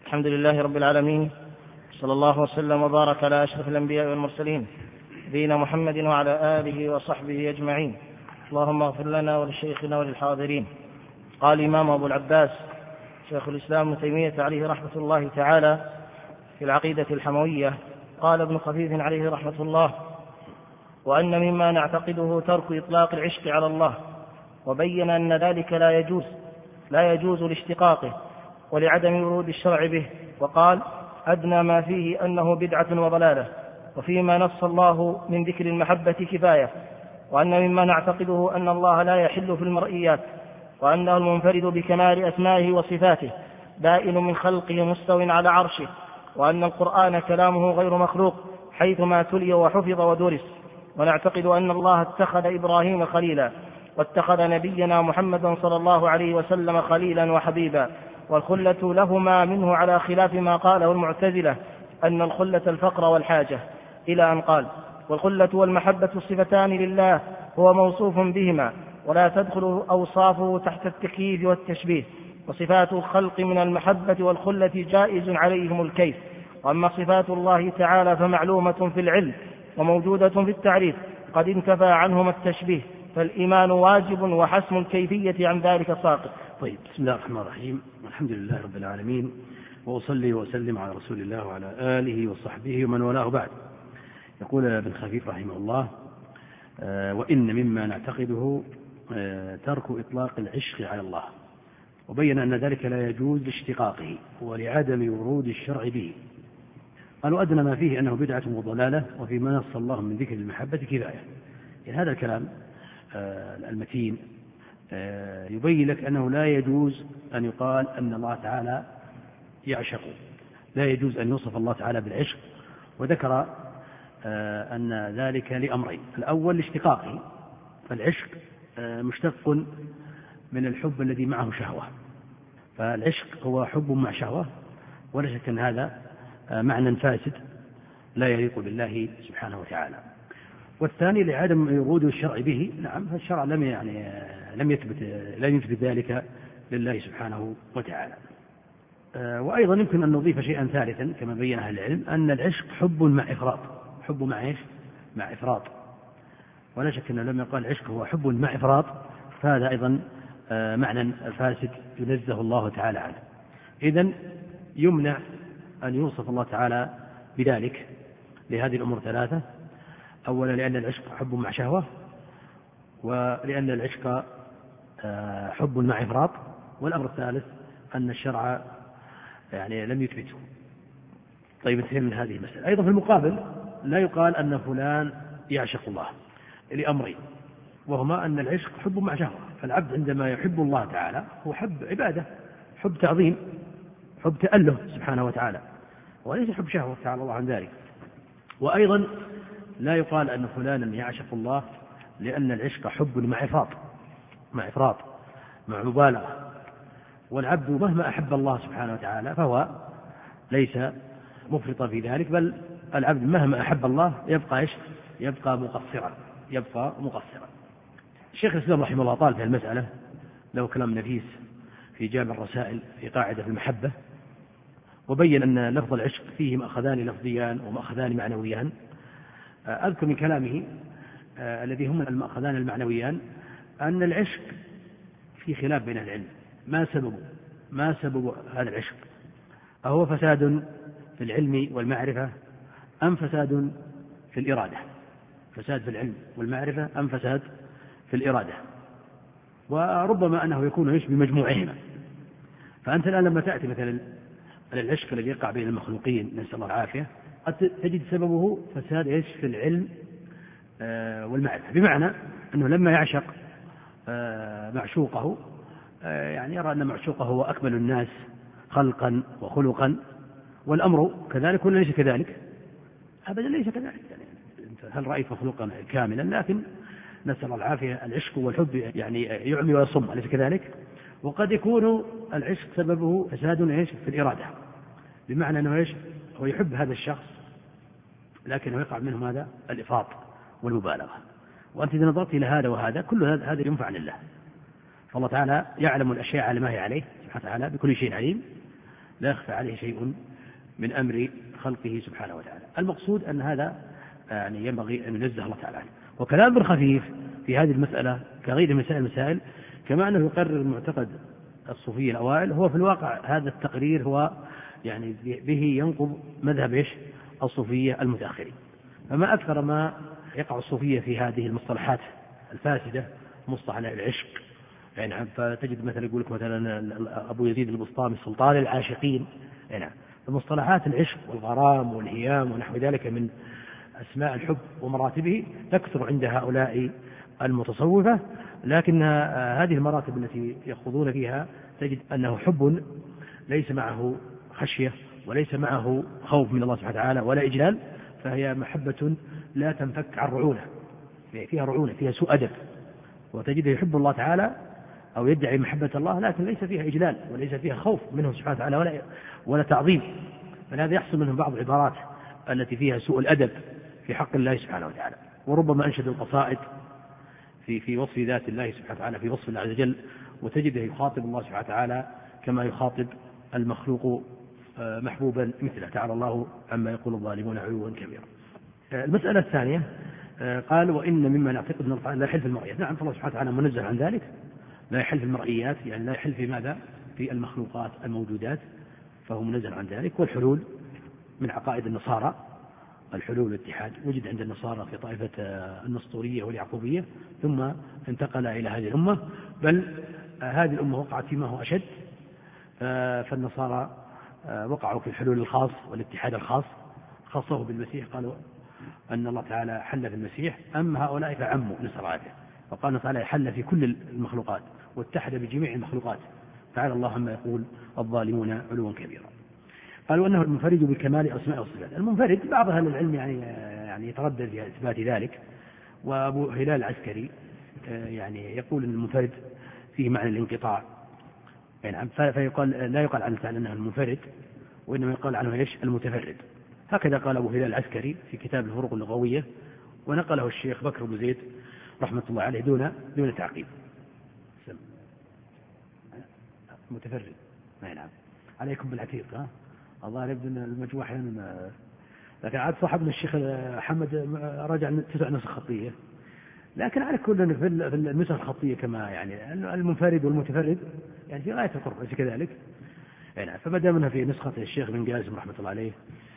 الحمد لله رب العالمين، صلى الله وسلم وبارك على أشرف الأنبياء والمرسلين نبينا محمد وعلى آله وصحبه أجمعين. اللهم اغفر لنا ولشيخنا وللحاضرين. قال الإمام أبو العباس شيخ الإسلام ابن تيمية عليه رحمة الله تعالى في العقيدة الحموية، قال ابن خفيف عليه رحمة الله: وأن مما نعتقده ترك إطلاق العشق على الله، وبين أن ذلك لا يجوز لاشتقاقه ولعدم ورود الشرع به، وقال: أدنى ما فيه أنه بدعة وضلالة، وفيما نص الله من ذكر المحبة كفاية. وأن مما نعتقده أن الله لا يحل في المرئيات، وأنه المنفرد بكمال أسمائه وصفاته، بائن من خلقه مستو على عرشه، وأن القرآن كلامه غير مخلوق حيثما تلي وحفظ ودرس. ونعتقد أن الله اتخذ إبراهيم خليلا، واتخذ نبينا محمدا صلى الله عليه وسلم خليلا وحبيبا، والخلة لهما منه على خلاف ما قاله المعتزلة أن الخلة الفقر والحاجة، إلى أن قال: والخلة والمحبة صفتان لله هو موصوف بهما، ولا تدخل أوصافه تحت التكييف والتشبيه، وصفات الخلق من المحبة والخلة جائز عليهم الكيف. وأما صفات الله تعالى فمعلومة في العلم وموجودة في التعريف، قد انتفى عنهما التشبيه، فالإيمان واجب وحسم الكيفية عن ذلك ساقط. طيب، بسم الله الرحمن الرحيم، والحمد لله رب العالمين، وأصلي وأسلم على رسول الله وعلى آله وصحبه ومن والاه بعد. يقول ابن خفيف رحمه الله: وإن مما نعتقده ترك إطلاق العشق على الله، وبين أن ذلك لا يجوز لاشتقاقه ولعدم ورود الشرع به. قالوا: أدنى ما فيه أنه بدعة وضلالة، وفيما نص الله من ذكر المحبة كفاية. يعني هذا الكلام المتين يبين لك أنه لا يجوز أن يقال أن الله تعالى يعشق، لا يجوز أن يوصف الله تعالى بالعشق. وذكر أن ذلك لأمرين: الأول لاشتقاقه، فالعشق مشتق من الحب الذي معه شهوة، فالعشق هو حب مع شهوة، ولا شك أن هذا معنى فاسد لا يليق بالله سبحانه وتعالى. والثاني لعدم ورود الشرع به. نعم، فالشرع لم يثبت ذلك لله سبحانه وتعالى. وأيضا يمكن أن نضيف شيئا ثالثا كما بين أهل العلم، أن العشق حب مع إفراط، حب مع إيش؟ مع إفراط. ولا شك أنه لما يقال العشق هو حب مع إفراط، فهذا أيضا معنى فاسد ينزه الله تعالى عنه. إذن يمنع أن يوصف الله تعالى بذلك لهذه الأمور ثلاثة: أولا لأن العشق حب مع شهوة، ولأن العشق حب مع إفراط، والأمر الثالث أن الشرع لم يثبته. طيب، انتهينا من هذه المسألة. أيضا في المقابل لا يقال أن فلان يعشق الله لأمرين، وهما أن العشق حب مع شهوة، فالعبد عندما يحب الله تعالى هو حب عبادة، حب تعظيم، حب تأله سبحانه وتعالى، وليس حب شهوة تعالى الله عن ذلك. وأيضا لا يقال أن فلانا يعشق الله لأن العشق حب مع إفراط، مع مبالغة. والعبد مهما أحب الله سبحانه وتعالى فهو ليس مفرطا في ذلك، بل العبد مهما أحب الله يبقى مقصرا. الشيخ الإسلام رحمه الله طال في المسألة، له كلام نفيس في جامع الرسائل في قاعدة المحبة، وبين أن لفظ العشق فيه مأخذان لفظيان ومأخذان معنويان. أذكر من كلامه الذي هم المأخذان المعنويان أن العشق في خلاف بين العلم، ما سبب هذا العشق؟ أهو فساد في العلم والمعرفة أم فساد في الإرادة؟ فساد في العلم والمعرفة أم فساد في الإرادة؟ وربما أنه يكون بمجموعهما. فأنت الآن لما تأتي مثلا العشق الذي يقع بين المخلوقين، نسأل الله العافية، قد تجد سببه فساد في العلم والمعرفة، بمعنى أنه لما يعشق معشوقه يرى أن معشوقه هو أكمل الناس خلقا وخلقا، والأمر كذلك ولا ليس كذلك؟ أبدا ليس كذلك. هل رأيت مخلوقا كاملا؟ لكن نسأل الله العافية، العشق والحب يعمي ويصم، أليس كذلك؟ وقد يكون العشق سببه فساد في الإرادة، بمعنى أنه هو يحب هذا الشخص لكنه يقع منه ماذا؟ الإفراط والمبالغة. وأنت إذا نظرت إلى هذا وهذا، كل هذا ينفع لله، فالله تعالى يعلم الأشياء على ما هي عليه سبحانه وتعالى، بكل شيء عليم. لا يخفى عليه شيء من أمر خلقه سبحانه وتعالى. المقصود أن هذا يعني ينبغي أن ينزه الله تعالى عنه. وكلام ابن خفيف في هذه المسألة كغير المسائل كما أنه يقرر معتقد الصوفية الأوائل، هو في الواقع هذا التقرير هو يعني به ينقض مذهب الصوفية المتأخرين. فما أكثر ما يقع الصوفية في هذه المصطلحات الفاسدة، مصطلح العشق، يعني فتجد مثلا يقول لك مثلا أبو يزيد البسطامي سلطان العاشقين، يعني مصطلحات العشق والغرام والهيام ونحو ذلك من أسماء الحب ومراتبه تكثر عند هؤلاء المتصوفة، لكن هذه المراتب التي يخوضون فيها تجد أنه حب ليس معه خشية وليس معه خوف من الله سبحانه وتعالى ولا إجلال، فهي محبة لا تنفك عن رعونة، فيها رعونة، فيها سوء أدب، وتجده يحب الله تعالى أو يدعي محبة الله لكن ليس فيها إجلال وليس فيها خوف منه سبحانه وتعالى ولا تعظيم. فهذا يحصل منهم بعض العبارات التي فيها سوء الأدب في حق الله سبحانه وتعالى، وربما أنشد القصائد في وصف ذات الله سبحانه وتعالى، في وصف الله عز وجل، وتجده يخاطب الله سبحانه وتعالى كما يخاطب المخلوق محبوبا مثله، تعالى الله عما يقول الظالمون علوا كبيرا. المسألة الثانية قال وإن مما نعتقد أن الله لا يحل في المرئيات. نعم، فالله سبحانه وتعالى منزه عن ذلك، لا يحل في المرئيات، يعني لا يحل في ماذا؟ في المخلوقات الموجودات، فهو منزه عن ذلك. والحلول من عقائد النصارى، الحلول والاتحاد وجد عند النصارى في طائفة النسطورية واليعقوبية، ثم انتقل إلى هذه الأمة، بل هذه الأمة وقعت فيما هو أشد، فالنصارى وقعوا في الحلول الخاص والاتحاد الخاص، خاصه بالمسيح، قالوا أن الله تعالى حل في المسيح، أما هؤلاء فعموا نصراته، فقال الله تعالى حل في كل المخلوقات واتحد بجميع المخلوقات، تعالى الله عما يقول الظالمون علوا كبيرا. قالوا أنه المنفرد بكمال أسماء والصفات. المنفرد بعض أهل العلم يعني يتردد في إثبات ذلك، وأبو هلال العسكري يعني يقول أن المنفرد فيه معنى الانقطاع، يعني فيقال لا يقال عنه تعالى أنه المنفرد، وإنما يقال عنه ايش؟ المتفرد. هكذا قال أبو هلال العسكري في كتاب الفروق اللغوية، ونقله الشيخ بكر بن زيد رحمة الله عليه دون تعقيب. متفرد، نعم، عليكم بالعتيق، الله يبدو أن المجموعة أحيانا، لكن عاد صاحبنا الشيخ حمد رجع 9 نسخ خطية، لكن على كل في النسخ الخطية كما يعني المنفرد والمتفرد يعني في غاية القرب، ليس كذلك؟ يعني فما دام انها في نسخة الشيخ بن قاسم رحمة الله عليه،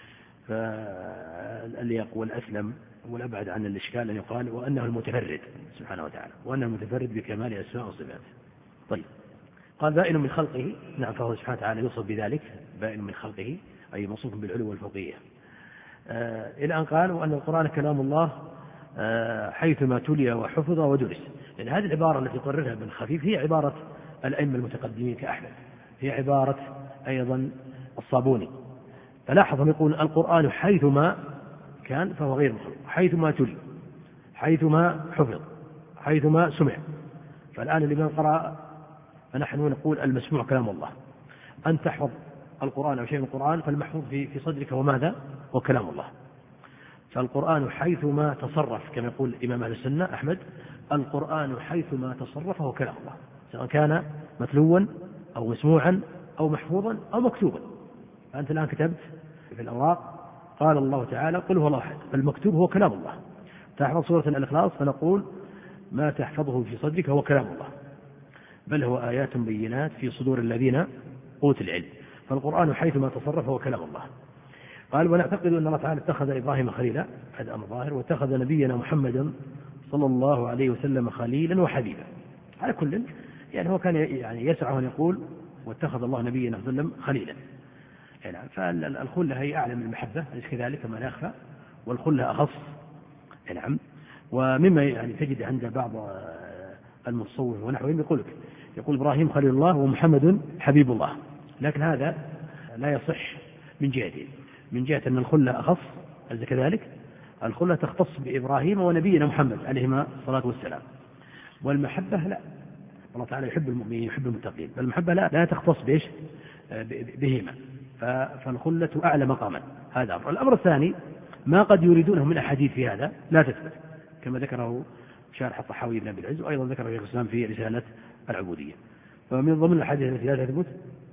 فالأليق والأسلم والأبعد عن الإشكال أن يقال وأنه المتفرد سبحانه وتعالى، وأنه المتفرد بكمال أسماء وصفاته. طيب، قال بائن من خلقه، نعم، فهو سبحانه وتعالى يوصف بذلك، بائن من خلقه أي موصوف بالعلو والفوقية، إلى أن قال وأن القرآن كلام الله حيثما تلي وحفظ ودرس. يعني هذه العبارة التي يقررها ابن خفيف هي عبارة الأئمة المتقدمين كأحمد، هي عبارة أيضا الصابوني. فلاحظ يقول القرآن حيثما كان فهو غير مخلوق، حيثما تلي، حيثما حفظ، حيثما سمع. فالآن لمن قرأ فنحن نقول المسموع كلام الله، أن تحفظ القرآن أو شيء من القرآن فالمحفوظ في صدرك وماذا؟ وكلام الله. فالقرآن حيثما تصرف كما يقول إمام أهل السنة أحمد، القرآن حيثما تصرف هو كلام الله، سواء كان متلوا أو مسموعا أو محفوظا أو مكتوبا. فأنت الآن كتبت في الأوراق قال الله تعالى قل هو الله أحد، فالمكتوب هو كلام الله. تحفظ سورة الإخلاص فنقول ما تحفظه في صدرك هو كلام الله، بل هو آيات بينات في صدور الذين أوتوا العلم. فالقرآن حيثما تصرف هو كلام الله. قال ونعتقد أن الله تعالى اتخذ إبراهيم خليلا، هذا أمر ظاهر، واتخذ نبينا محمدا صلى الله عليه وسلم خليلا وحبيبا. على كل يعني هو كان يعني يسعه أن يقول واتخذ الله نبينا صلى الله عليه وسلم خليلا، يعني فالخلة هي أعلى من المحبة، أليس كذلك كما لا يخفى، والخلة أخص. نعم. ومما يعني تجد عند بعض المتصوف ونحوهم يقول إبراهيم خليل الله ومحمد حبيب الله، لكن هذا لا يصح من جهتين، من جهة أن الخلة أخص، أليس كذلك؟ الخلة تختص بإبراهيم ونبينا محمد عليهما الصلاة والسلام، والمحبة لا، الله تعالى يحب المؤمنين يحب المتقين، فالمحبة لا تختص بإيش؟ بهما، فالخلة أعلى مقاما. هذا أمر. الأمر الثاني ما قد يريدونه من أحاديث في هذا لا تثبت، كما ذكره شارح الطحاوي بن أبي العز، وأيضا ذكره شيخ الإسلام في رسالة العبودية. فمن ضمن الأحاديث التي لا تثبت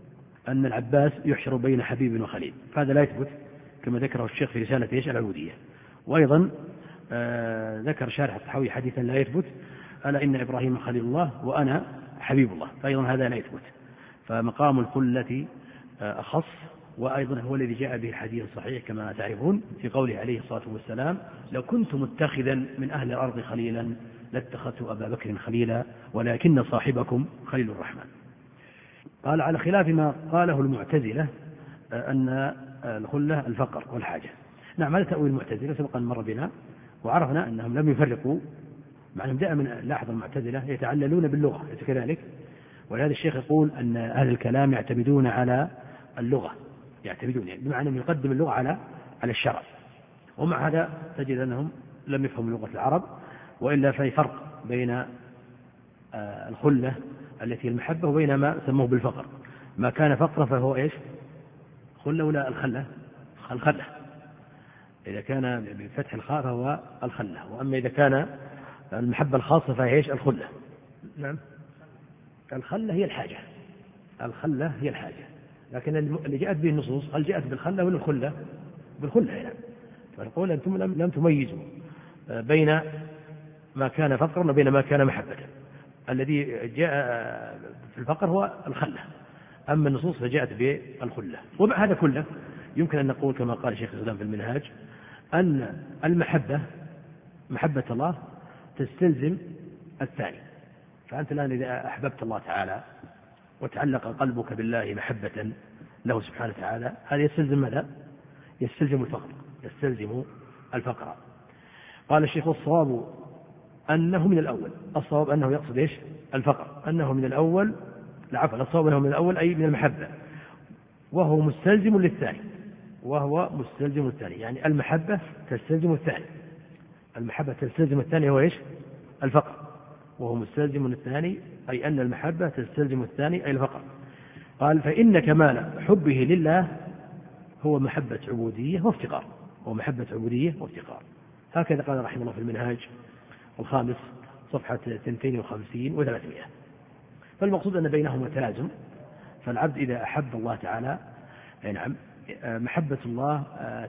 أن العباس يحشر بين حبيب وخليل، فهذا لا يثبت كما ذكره الشيخ في رسالة العبودية. وأيضا ذكر شارح الطحاوي حديثا لا يثبت: ألا إن إبراهيم خليل الله وأنا حبيب الله، فأيضا هذا لا يثبت. فمقام الخلة أخص، وأيضا هو الذي جاء به الحديث الصحيح كما تعرفون في قوله عليه الصلاة والسلام: لو كنت متخذا من أهل الأرض خليلا لاتخذت أبا بكر خليلا ولكن صاحبكم خليل الرحمن. قال على خلاف ما قاله المعتزلة أن الخلة الفقر والحاجة. نعم، هذا تأويل المعتزلة سبق أن مر بنا، وعرفنا أنهم لم يفرقوا، مع أنهم دائما لاحظ المعتزلة يتعللون باللغة كذلك، ولهذا الشيخ يقول أن أهل الكلام يعتمدون على اللغة، يعتمدون يعني بمعنى أن يقدم اللغة على الشرع، ومع هذا تجد أنهم لم يفهموا لغة العرب، وإلا في فرق بين الخلة التي المحبة وبين ما سموه بالفقر. ما كان فقرا فهو إيش؟ خلة ولا الخلة؟ الخلة إذا كان بفتح الخاء فهو الخلة، وأما إذا كان المحبة الخاصة فهي إيش؟ الخلة. نعم، الخلة هي الحاجة، الخلة هي الحاجة، لكن اللي جاءت به النصوص هل جاءت بالخلة ولا الخلة؟ بالخلة هنا. فنقول أنتم لم تميزوا بين ما كان فقرا وبين ما كان محبة. الذي جاء في الفقر هو الخلة، أما النصوص فجاءت بالخلة. ومع هذا كله يمكن أن نقول كما قال شيخ الإسلام في المنهاج أن المحبة، محبة الله تستلزم الثاني. فأنت الآن إذا أحببت الله تعالى وتعلق قلبك بالله محبة له سبحانه وتعالى، هذا يستلزم ماذا؟ يستلزم الفقر، يستلزم الفقر. قال الشيخ: والصواب أنه من الأول. الصواب أنه يقصد إيش؟ الفقر. أنه من الأول، العفو، الصواب أنه من الأول أي من المحبة، وهو مستلزم للثاني، وهو مستلزم للثاني، يعني المحبة تستلزم الثاني، المحبة تستلزم الثاني هو إيش؟ الفقر، وهو مستلزم للثاني أي أن المحبة تستلزم الثاني أي الفقر. قال: فإن كمال حبه لله هو محبة عبودية وافتقار، هو محبة عبودية وافتقار. هكذا قال رحمه الله في المنهاج الخامس صفحة 52 و300. فالمقصود أن بينهما تلازم، فالعبد إذا أحب الله تعالى نعم محبة الله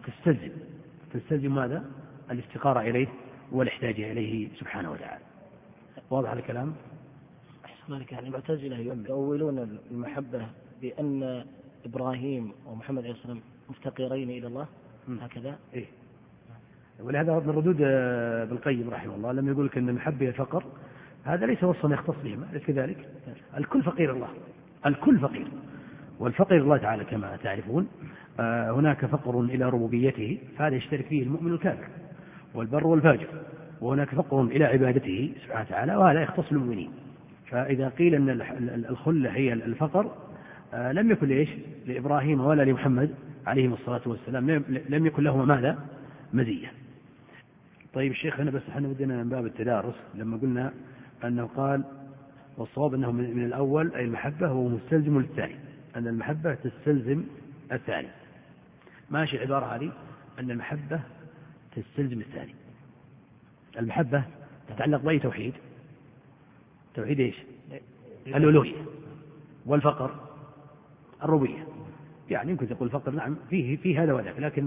تستلزم ماذا؟ الافتقار إليه والاحتاج إليه سبحانه وتعالى. واضح الكلام؟ أحسن لك. يعني المعتزلة يؤولون المحبة بأن إبراهيم ومحمد عليه السلام مفتقرين إلى الله هكذا؟ إيه. ولهذا من ردود ابن القيم رحمه الله لم يقول لك أن المحبة فقر، هذا ليس وصفا يختص بهما، ليس كذلك. الكل فقير الله، الكل فقير، والفقير الله تعالى كما تعرفون هناك فقر إلى ربوبيته، فهذا يشترك فيه المؤمن الكافر والبر والفاجر، وهناك فقر إلى عبادته سبحانه وتعالى، وهذا يختص المؤمنين. فإذا قيل أن الخلة هي الفقر لم يكن لإيش؟ لإبراهيم ولا لمحمد عليهم الصلاة والسلام، لم يكن لهما ماذا؟ مزية. طيب الشيخ، هنا بس احنا بدنا من باب التدارس لما قلنا أنه قال: والصواب أنه من الأول أي المحبة هو مستلزم للثاني، أن المحبة تستلزم الثاني. ماشي العبارة هذه أن المحبة تستلزم الثاني. المحبة تتعلق بأي توحيد؟ توحيد إيش؟ الألوهية. والفقر الربوبية. يعني يمكن تقول الفقر نعم فيه هذا وذاك، لكن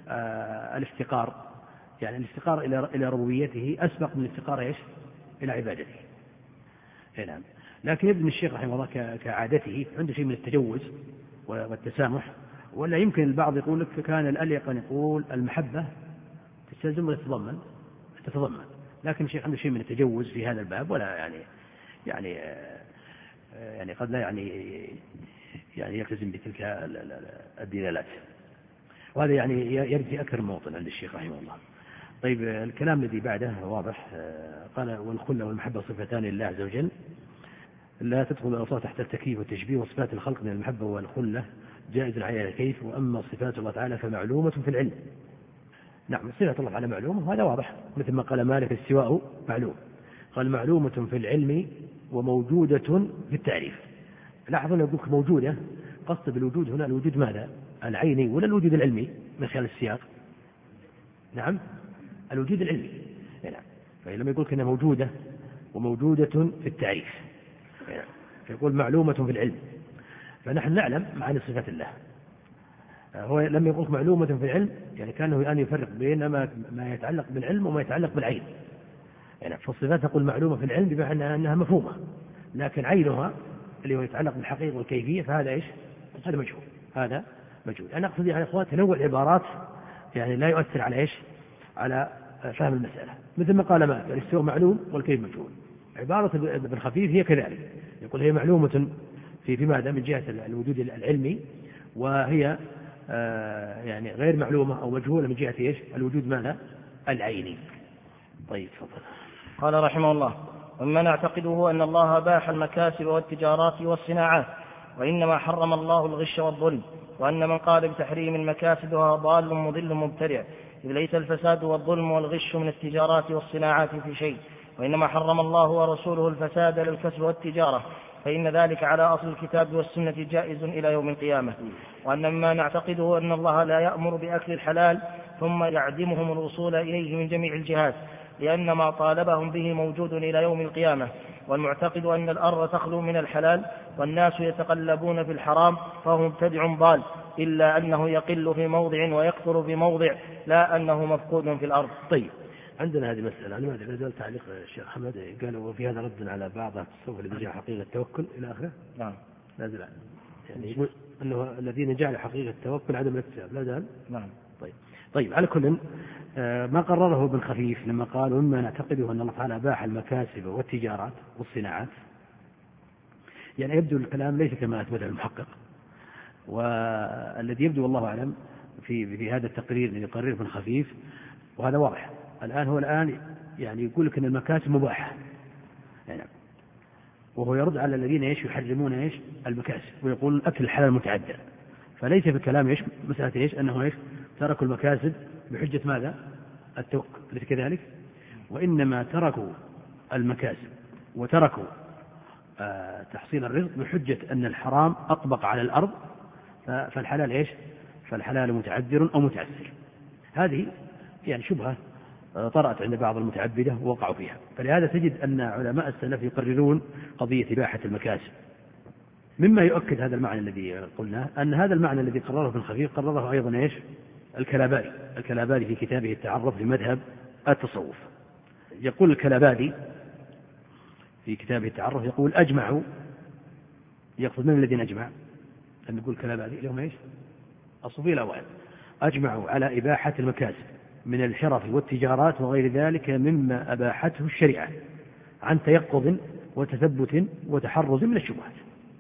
الافتقار يعني الافتقار إلى ربوبيته أسبق من الافتقار إيش؟ إلى عبادته. نعم. لكن ابن الشيخ رحمه الله كعادته عنده شيء من التجوز والتسامح، ولا يمكن البعض يقول لك كان الأليق أن يقول المحبة تستلزم ولا تتضمن، لكن الشيخ عنده شيء من التجوز في هذا الباب، ولا يعني قد لا يعني يلتزم بتلك الدلالات، وهذا يعني يرد في أكثر موطن عند الشيخ رحمه الله. طيب الكلام الذي بعده واضح. قال: والخلة والمحبة صفتان لله عز وجل لا تدخل الأوصاف تحت التكييف والتشبيه، وصفات الخلق من المحبة والخلة جائز عليها الكيف، وأما صفات الله تعالى فمعلومة في العلم. نعم، صفة الله تعالى معلومة، وهذا واضح، مثل ما قال مالك: السواء معلوم. قال: معلومة في العلم وموجودة في التعريف. لاحظوا أن يقول موجودة، قصد بالوجود هنا الوجود ماذا؟ العيني ولا الوجود العلمي من خلال السياق؟ نعم، الوجود العلمي. نعم. فلما يقول كأنها موجودة وموجودة في التعريف، فيقول معلومة في العلم. فنحن نعلم معاني صفات الله. هو لم يقل معلومة في العلم، يعني كانه الآن يفرق بين ما يتعلق بالعلم وما يتعلق بالعين. يعني في الصفات نقول معلومة في العلم بمعنى أنها مفهومة، لكن عينها اللي هو يتعلق بالحقيقة والكيفية فهذا إيش؟ هذا مجهول. هذا مجهول. أنا أقصد يا إخوان تنوع العبارات يعني لا يؤثر على إيش؟ على فهم المسألة. مثل ما قال ما الاستواء معلوم والكيف مجهول. عبارة ابن خفيف هي كذلك، يقول هي معلومة في ماذا؟ من جهة الوجود العلمي، وهي يعني غير معلومة أو مجهولة من جهة إيش؟ الوجود ماذا؟ العيني. طيب تفضل. قال رحمه الله: ومما نعتقده أن الله باح المكاسب والتجارات والصناعات، وإنما حرم الله الغش والظلم، وأن من قال بتحريم المكاسب هو ضال مضل مبتدع، إذ ليس الفساد والظلم والغش من التجارات والصناعات في شيء، وإنما حرم الله ورسوله الفساد للكسب والتجارة، فإن ذلك على أصل الكتاب والسنة جائز إلى يوم القيامة. وأن مما نعتقده أن الله لا يأمر بأكل الحلال ثم يعدمهم الوصول إليه من جميع الجهات، لأن ما طالبهم به موجود إلى يوم القيامة. والمعتقد أن الأرض تخلو من الحلال والناس يتقلبون في الحرام فهو مبتدع ضال، إلا أنه يقل في موضع ويكثر في موضع، لا أنه مفقود في الأرض. طيب، عندنا هذه المسألة. أنا ما أدري نزل تعليق الشيخ حمد قال وفي هذا رد على بعض التصوف الذي جاء حقيقة التوكل إلى آخره. نعم. نازل يعني يقول أنه الذين جعلوا حقيقة التوكل عدم الاكتساب. لا زال. نعم. طيب على كل ما قرره ابن خفيف لما قال ومما نعتقده أن الله تعالى باح المكاسب والتجارات والصناعات، يعني يبدو الكلام ليس كما أثبته المحقق، والذي يبدو والله أعلم في هذا التقرير الذي يقرره ابن خفيف، وهذا واضح الآن، هو الآن يعني يقول لك أن المكاسب مباحة، يعني وهو يرد على الذين يحرمون المكاسب ويقول أكل الحلال متعدد. فليس في الكلام مسألة أنه تركوا المكاسب بحجة ماذا؟ التوكل، ليس كذلك، وإنما تركوا المكاسب وتركوا تحصيل الرزق بحجة أن الحرام أطبق على الأرض، فالحلال فالحلال متعذر أو متعسر. هذه يعني شبهة طرأت عند بعض المتعبدة ووقعوا فيها. فلهذا تجد أن علماء السلف يقررون قضية إباحة المكاسب. مما يؤكد هذا المعنى الذي قلناه أن هذا المعنى الذي قرره ابن خفيف قرره أيضا الكلابادي في كتابه التعرف لمذهب التصوف. يقول الكلابادي في كتابه التعرف، يقول أجمعوا، يقصد من الذين أجمع؟ أن يقول الكلابادي لهم الصوفية الأوائل أجمعوا على إباحة المكاسب من الحرف والتجارات وغير ذلك مما أباحته الشريعة عن تيقظ وتثبت وتحرز من الشبهات.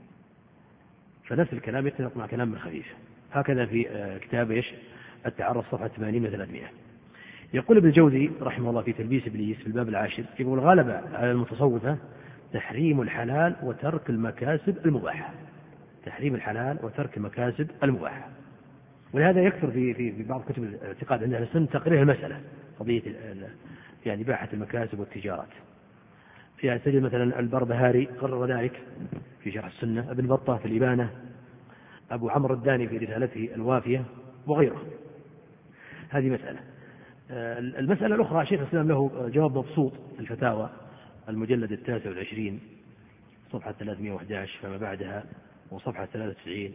فنفس الكلام يتفق مع كلام ابن خفيف. هكذا في كتاب التعرف صفحة 80 و300. يقول ابن الجوزي رحمه الله في تلبيس إبليس في الباب العاشر، يقول غلب على المتصوفة تحريم الحلال وترك المكاسب المباحة. تحريم الحلال وترك المكاسب المباحة. ولهذا يكثر في بعض كتب الاعتقاد عند أهل السنة تقرير المسألة، قضية يعني إباحة المكاسب والتجارات. يعني تجد مثلا البربهاري قرر ذلك في شرح السنة، ابن بطة في الإبانة، أبو عمرو الداني في رسالته الوافية وغيره. هذه مسألة. المسألة الأخرى شيخ الإسلام له جواب مبسوط في الفتاوى المجلد 29 صفحة 311 فما بعدها، وصفحة 93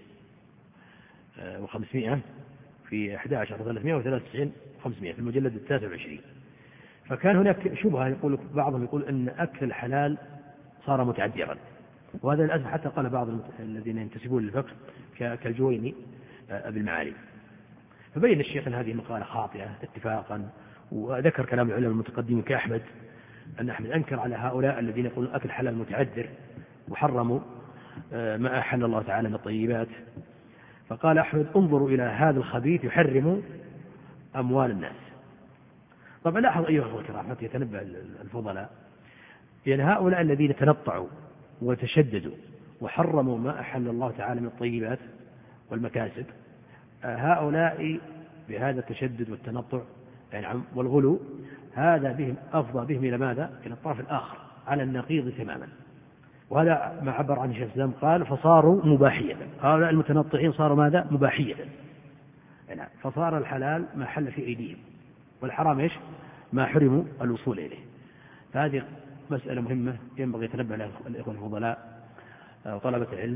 و500 في 11 393 و500 في المجلد 29. فكان هناك شبهة، يقول بعضهم يقول أن أكل الحلال صار متعذرا، وهذا للأسف حتى قال بعض الذين ينتسبون للفقه كالجويني أبي المعالي. فبين الشيخ أن هذه مقالة خاطئة اتفاقا، وذكر كلام العلماء المتقدمين كأحمد، أن أحمد أنكر على هؤلاء الذين يقولون أكل الحلال متعذر وحرموا ما أحل الله تعالى من الطيبات. فقال أحمد انظروا إلى هذا الخبيث يحرم أموال الناس. طبعا لاحظ أيها الأخوة الكرام حتى يتنبه الفضلاء، يعني هؤلاء الذين تنطعوا وتشددوا وحرموا ما أحل الله تعالى من الطيبات والمكاسب، هؤلاء بهذا التشدد والتنطع يعني والغلو، هذا بهم أفضى بهم إلى ماذا؟ إلى الطرف الآخر على النقيض تماما. وهذا ما عبر عنه شيخ الإسلام، قال فصاروا مباحية. هؤلاء المتنطعين صاروا ماذا؟ مباحية. يعني فصار الحلال ما حل في أيديهم، والحرام ما حرموا الوصول إليه. فهذه مسألة مهمة ينبغي يتنبه لها الإخوة الفضلاء وطلبة العلم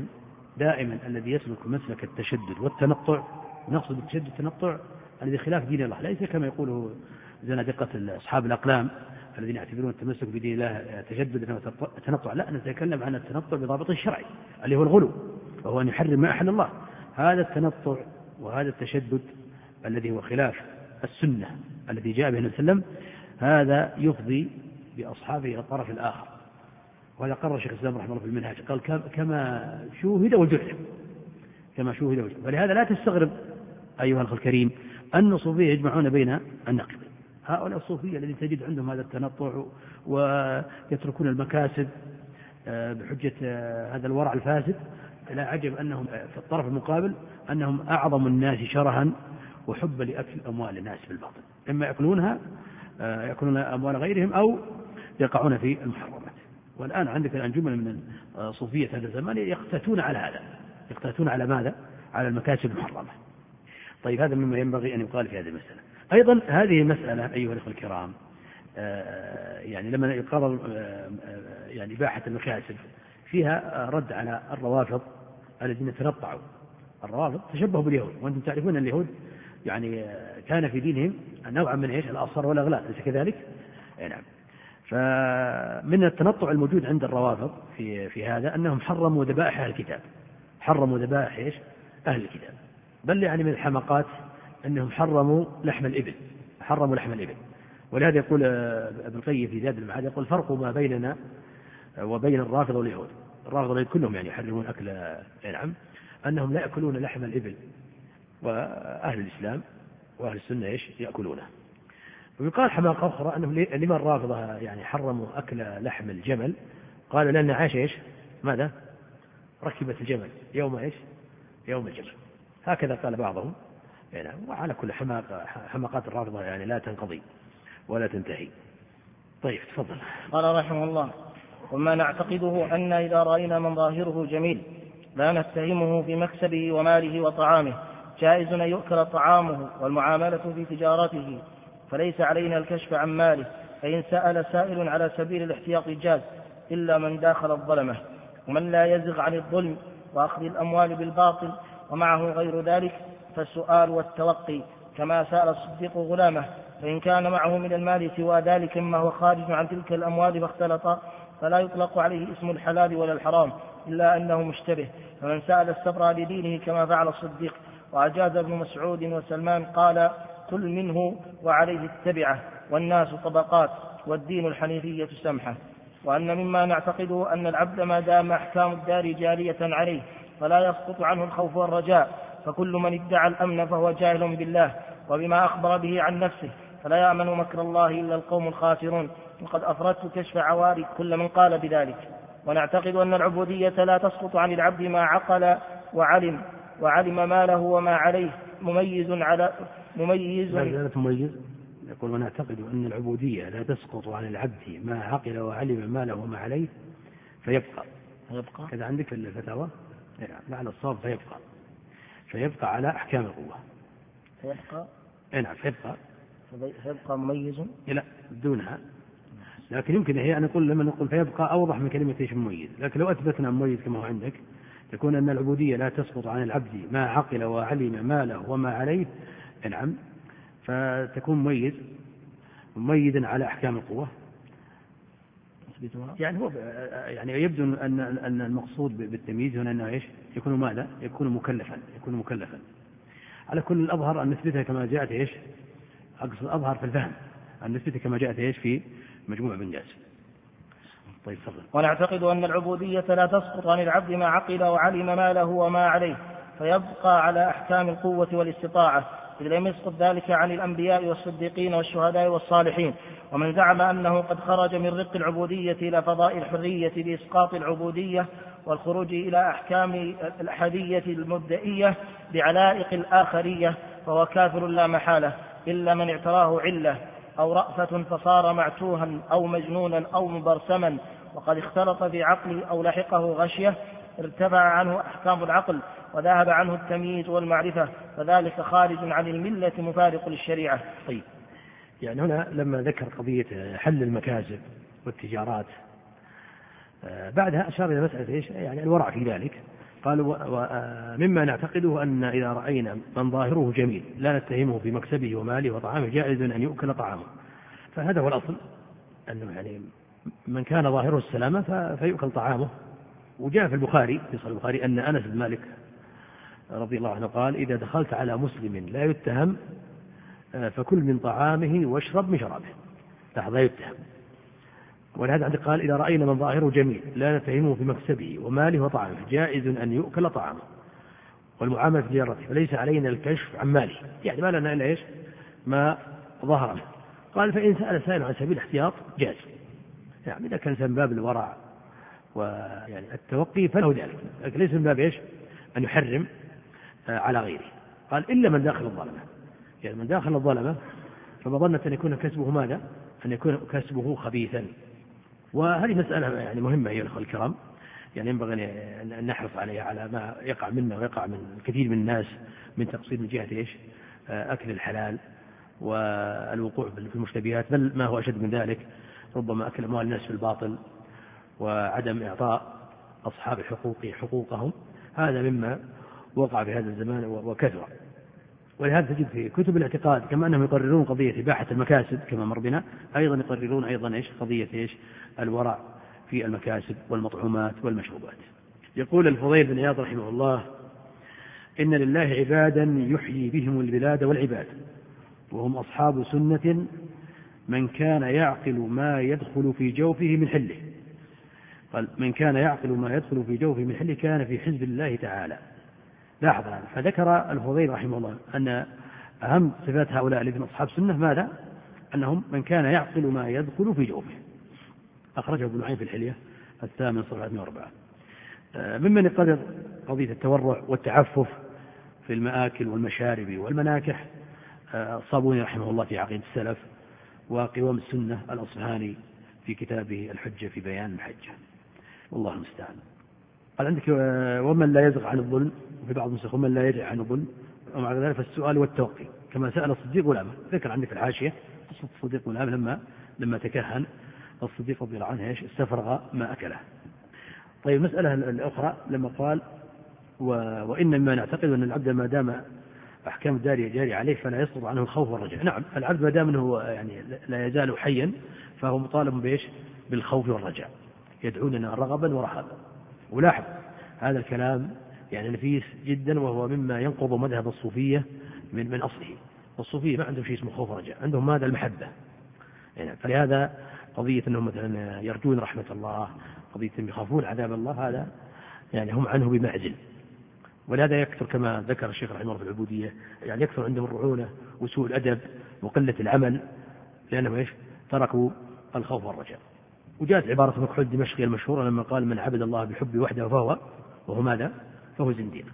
دائما الذي يسلك مسلك التشدد والتنطع، ونقصد بالتشدد التنطع الذي خلاف دين الله، ليس كما يقوله زنادقة أصحاب الأقلام الذين يعتبرون التمسك بدين الله تشددا وتنطع، لا، نتكلم عن التنطع بضابط الشرعي اللي هو الغلو، وهو أن يحرم ما أحل الله. هذا التنطع وهذا التشدد الذي هو خلاف السنة الذي جاء به النبي صلى الله عليه وسلم، هذا يفضي بأصحابه إلى الطرف الآخر. وهذا قرر شيخ الإسلام رحمه الله في المنهج، قال كما شوهد وجرب، كما شوهد وجرب. ولهذا لا تستغرب أيها الأخ الكريم أن الصوفية يجمعون بين النقيضين. هؤلاء الصوفية الذين تجد عندهم هذا التنطع ويتركون المكاسب بحجة هذا الورع الفاسد، لا عجب أنهم في الطرف المقابل أنهم أعظم الناس شرها وحبا لأكل أموال الناس بالباطل، إما يأكلونها يأكلون أموال غيرهم أو يقعون في المحرمات. والآن عندك الآن جملة من صوفية هذا الزمان يقتاتون على هذا، يقتاتون على ماذا؟ على المكاسب المحرمة. طيب هذا مما ينبغي أن يقال في هذه المسألة. أيضا هذه المسألة أيها الأخوة الكرام، يعني لما يقرر يعني إباحة المكاسب فيها رد على الروافض الذين تنطعوا. الروافض تشبهوا باليهود، وأنتم تعرفون أن اليهود يعني كان في دينهم نوعا من ايش؟ الأصر والأغلال، أليس كذلك؟ نعم. فمن التنطع الموجود عند الروافض في هذا أنهم حرموا ذبائح أهل الكتاب، حرموا ذبائح ايش؟ أهل الكتاب. بل يعني من الحمقات أنهم حرموا لحم الإبل، حرموا لحم الإبل. ولهذا يقول ابن القيم في زاد المعاد، يقول الفرق ما بيننا وبين الرافضة واليهود، الرافضة واليهود كلهم يعني يحرمون أكل نعم، أنهم لا يأكلون لحم الإبل، وأهل الإسلام وأهل السنة ايش؟ يأكلونه. ويقال حماقة أخرى أنهم لما الرافضة يعني حرموا أكل لحم الجمل، قالوا لأن عاش ايش؟ ماذا؟ ركبت الجمل يوم ايش؟ يوم الجمل. هكذا قال بعضهم. يعني وعلى كل حماقات الرافضة يعني لا تنقضي ولا تنتهي. طيب تفضل. قال رحمه الله: وما نعتقده أن إذا رأينا من ظاهره جميل لا نتهمه في مكسبه وماله وطعامه، جائز أن يؤكل طعامه والمعاملة في تجارته، فليس علينا الكشف عن ماله، فإن سأل سائل على سبيل الاحتياط جاز، إلا من داخل الظلمة، ومن لا يزغ عن الظلم وأخذ الأموال بالباطل ومعه غير ذلك فالسؤال والتوقي، كما سأل الصديق غلامه، فإن كان معه من المال سوى ذلك مما هو خارج عن تلك الأموال فاختلط فلا يطلق عليه اسم الحلال ولا الحرام إلا أنه مشتبه. فمن سأل السبر لدينه كما فعل الصديق. وأجاز ابن مسعود وسلمان قال: كل منه وعليه التبعة، والناس طبقات، والدين الحنيفية سمحة. وأن مما نعتقده أن العبد ما دام أحكام الدار جارية عليه فلا يسقط عنه الخوف والرجاء، فكل من ادعى الأمن فهو جاهل بالله وبما أخبر به عن نفسه، فلا يأمن مكر الله إلا القوم الخاسرون. وقد أفردت كشف عوارض كل من قال بذلك. ونعتقد أن العبودية لا تسقط عن العبد ما عقل وعلم ما له وما عليه، مميز يقول: ونعتقد أن العبودية لا تسقط عن العبد ما عقل وعلم ما له وما عليه فيبقى كذا عندك في الفتاوى معنى الصواب فيبقى على أحكام القوة. فيبقى مميز لا دونها، لكن يمكن هي أن نقول لما نقول فيبقى أوضح من كلمة إيش مميز. لكن لو أثبتنا مميز كما هو عندك تكون أن العبودية لا تسقط عن العبد ما عقل وعلم ما له وما عليه، نعم، فتكون مميزا على أحكام القوة. يعني هو يعني يبدو أن المقصود بالتمييز هنا أنه إيش؟ يكون ماذا؟ يكون مكلفا. على كل الأظهر أن نثبتها كما جاءت إيش؟ أقصد الأظهر في الفهم أن نثبتها كما جاءت إيش في مجموع بن جاز. طيب فضل. ونعتقد أن العبودية لا تسقط عن العبد ما عقل وعلم ما له وما عليه، فيبقى على أحكام القوة والاستطاعة، إذ لم يسقط ذلك عن الأنبياء والصديقين والشهداء والصالحين. ومن زعم أنه قد خرج من رق العبودية إلى فضاء الحرية بإسقاط العبودية والخروج إلى أحكام الأحدية المبدئية بعلائق الآخرية فهو كافر لا محالة، إلا من اعتراه علة أو رأفة فصار معتوها أو مجنونا أو مبرسما وقد اختلط في عقله أو لحقه غشية ارتفع عنه أحكام العقل وذهب عنه التمييز والمعرفة، فذلك خارج عن الملة مفارق للشريعة. طيب يعني هنا لما ذكر قضية حل المكاسب والتجارات بعدها أشار إلى مسألة إيش؟ يعني الورع في ذلك، قال ومما نعتقده أن إذا رأينا من ظاهره جميل لا نتهمه في مكسبه وماله وطعامه جائز أن يؤكل طعامه. فهذا هو الأصل، أنه يعني من كان ظاهره السلامة فيؤكل طعامه. وجاء في البخاري في صحيح البخاري أن أنس بن مالك رضي الله عنه قال إذا دخلت على مسلم لا يتهم فكل من طعامه واشرب من شرابه. لا يتهم. ولهذا عندك قال إذا رأينا من ظاهره جميل لا نتهمه في مكسبه وماله وطعامه جائز أن يؤكل طعامه والمعاملة في جارته فليس علينا الكشف عن ماله، يعني ما لنا إلا إيش ما ظهر له. قال فإن سأل سائل عن سبيل الاحتياط جاز، يعني إذا كان من باب الورع ويعني التوقي فله ذلك، لكن ليس من باب إيش أن يحرم على غيره. قال إلا من داخل الظلمة، يعني من داخل الظلمة فمظنة أن يكون كسبه ماذا؟ أن يكون كسبه خبيثا. وهذه مسألة يعني مهمة أيها الأخوة الكرام، يعني ينبغي أن نحرص عليها على ما يقع منا ويقع من الكثير من الناس من تقصير من جهة إيش أكل الحلال والوقوع في المشتبهات، بل ما هو أشد من ذلك ربما أكل أموال الناس في الباطل وعدم إعطاء أصحاب الحقوق حقوقهم. هذا مما وقع في هذا الزمان وكثر. ولهذا تجد في كتب الاعتقاد كما أنهم يقررون قضية إباحة المكاسب كما مر بنا، أيضا يقررون أيضا إيش قضية إيش الورع في المكاسب والمطعومات والمشروبات. يقول الفضيل بن عياض رحمه الله إن لله عبادا يحيي بهم البلاد والعباد وهم أصحاب سنة من كان يعقل ما يدخل في جوفه من حله. قال من كان يعقل ما يدخل في جوفه من حله كان في حزب الله تعالى. لاحظ هذا. فذكر الفضيل رحمه الله أن أهم صفات هؤلاء الذين أصحاب سنة ماذا؟ أنهم من كان يعقل ما يدخل في جوفه. أخرجه ابن نعيم في الحلية 8/4. ممن يقرر قضية التورع والتعفف في المآكل والمشارب والمناكح الصابوني رحمه الله في عقيدة السلف، وقوام السنة الأصفهاني في كتابه الحجة في بيان الحجة، والله المستعان. قال عندك ومن لا يزغ عن الظلم، وفي بعض النسخ ومن لا يدع عن الظلم، ومع ذلك فالسؤال والتوقي كما سأل الصديق غلامه. ذكر عندك في الحاشية قصة الصديق غلامه لما تكهن الصديق رضي الله عنه ايش استفرغ ما أكله. طيب المسألة الأخرى لما قال وإن مما نعتقد أن العبد ما دام أحكام الدار جاري عليه فلا يسقط عنه الخوف والرجاء. نعم العبد ما دام أنه يعني لا يزال حيا فهو مطالب بإيش بالخوف والرجاء، يدعوننا رغبا ورهبا. ولاحظ هذا الكلام يعني نفيس جدا، وهو مما ينقض مذهب الصوفية من أصله. الصوفية ما عندهم شيء اسمه خوف ورجاء، عندهم ماذا؟ المحبة. يعني فلهذا قضية أنهم مثلا يرجون رحمة الله، قضية أنهم يخافون عذاب الله، هذا يعني هم عنه بمعزل. ولهذا يكثر كما ذكر الشيخ رحمه الله في العبودية، يعني يكثر عندهم الرعونة وسوء الأدب وقلة العمل، لأنهم إيش تركوا الخوف والرجاء. وجاءت عبارة مكحول دمشقي المشهورة لما قال من عبد الله بالحب وحده وهو ماذا؟ فهو زنديق.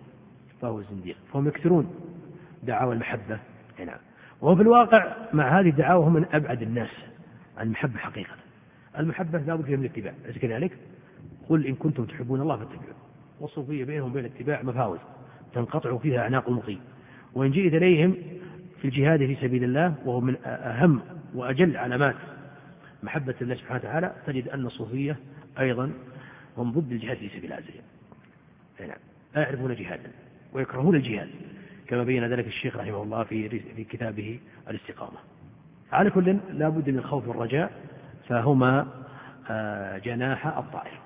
فهم يكثرون دعاوى المحبة. نعم. وهو في الواقع مع هذه الدعاوى هم من أبعد الناس عن المحبة حقيقة. المحبة لا بد فيها من الاتباع، أليس كذلك؟ قل إن كنتم تحبون الله فاتبعوا. والصوفية بينهم بين الاتباع مفاوز تنقطع فيها أعناق المطيع. وإن جئت إليهم في الجهاد في سبيل الله وهو من أهم وأجل علامات محبة الله سبحانه وتعالى، تجد أن الصوفية أيضا هم ضد الجهاد في سبيل الله. نعم. لا يعرفون جهادا ويكرهون الجهاد كما بين ذلك الشيخ رحمه الله في كتابه الاستقامة. على كل لا بد من الخوف والرجاء، فهما جناح الطائر.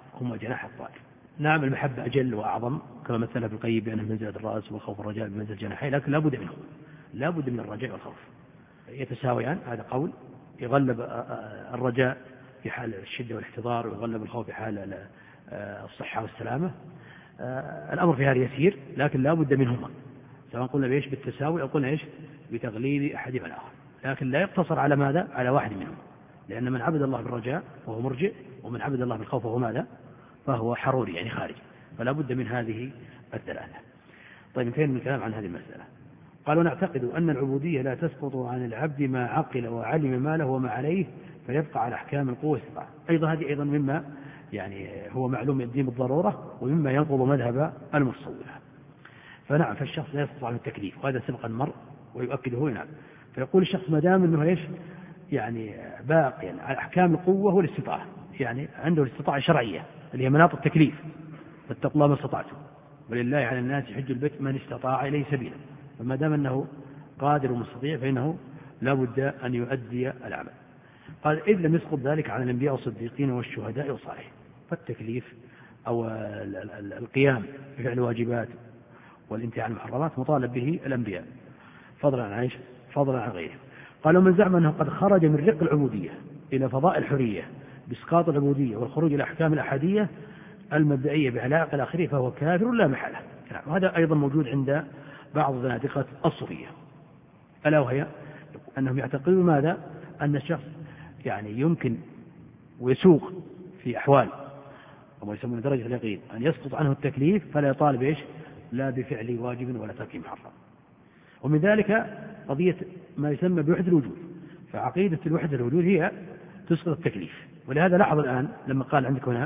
نعم المحبة أجل وأعظم كما مثلها ابن القيم بأنه منزلة الرأس والخوف والرجاء بمنزلة الجناحين، لكن لا بد منهم، لا بد من الرجاء والخوف يتساويان. هذا قول. يغلب الرجاء في حال الشدة والاحتضار، ويغلب الخوف في حال الصحة والسلامة. الأمر في هذا يسير، لكن لا بد منهما، سواء قلنا بإيش بالتساوي أو قلنا إيش بتغليب أحدهما الآخر، لكن لا يقتصر على ماذا؟ على واحد منهم. لأن من عبد الله بالرجاء وهو مرجئ، ومن عبد الله بالخوف وهو ماذا؟ فهو حروري يعني خارج. فلا بد من هذه الثلاثة. طيب انتهينا من الكلام عن هذه المسألة. قال ونعتقد أن العبودية لا تسقط عن العبد ما عقل وعلم ما له وما عليه فيبقى على أحكام القوة والاستطاعة. هذه أيضا مما يعني هو معلوم الدين بالضرورة، ومما ينقض مذهب المصوفة. فنعم فالشخص لا يسقط عن التكليف، وهذا سبقا مر ويؤكده. نعم. فيقول الشخص ما دام أنه إيش يعني باقي يعني على أحكام القوة والاستطاعة، يعني عنده الاستطاعة الشرعية اللي هي مناط التكليف، فاتقوا الله ما استطعتم. ولله على الناس حج البيت من استطاع إليه سبيلا، فما دام أنه قادر ومستطيع فإنه لا بد أن يؤدي العمل. قال إذ لم يسقط ذلك على الأنبياء والصديقين والشهداء والصالحين، فالتكليف أو القيام بفعل الواجبات والانتهاء عن المحرمات مطالب به الأنبياء فضلا عن غيره. قال ومن زعم أنه قد خرج من رق العبودية إلى فضاء الحرية بإسقاط العبودية والخروج إلى أحكام الأحادية المبدئية بعلاقة الآخرية فهو كافر لا محالة. وهذا أيضا موجود عند بعض زنادقة الصوفية، ألا وهي أنهم يعتقدون ماذا؟ أن الشخص يعني يمكن ويسوق في أحوال وما يسمون درجة اليقين أن يسقط عنه التكليف فلا يطالب لا بفعل واجب ولا ترك محرم. ومن ذلك قضية ما يسمى بوحدة الوجود، فعقيدة الوحدة الوجود هي تسقط التكليف. ولهذا لاحظ الآن لما قال عندك هنا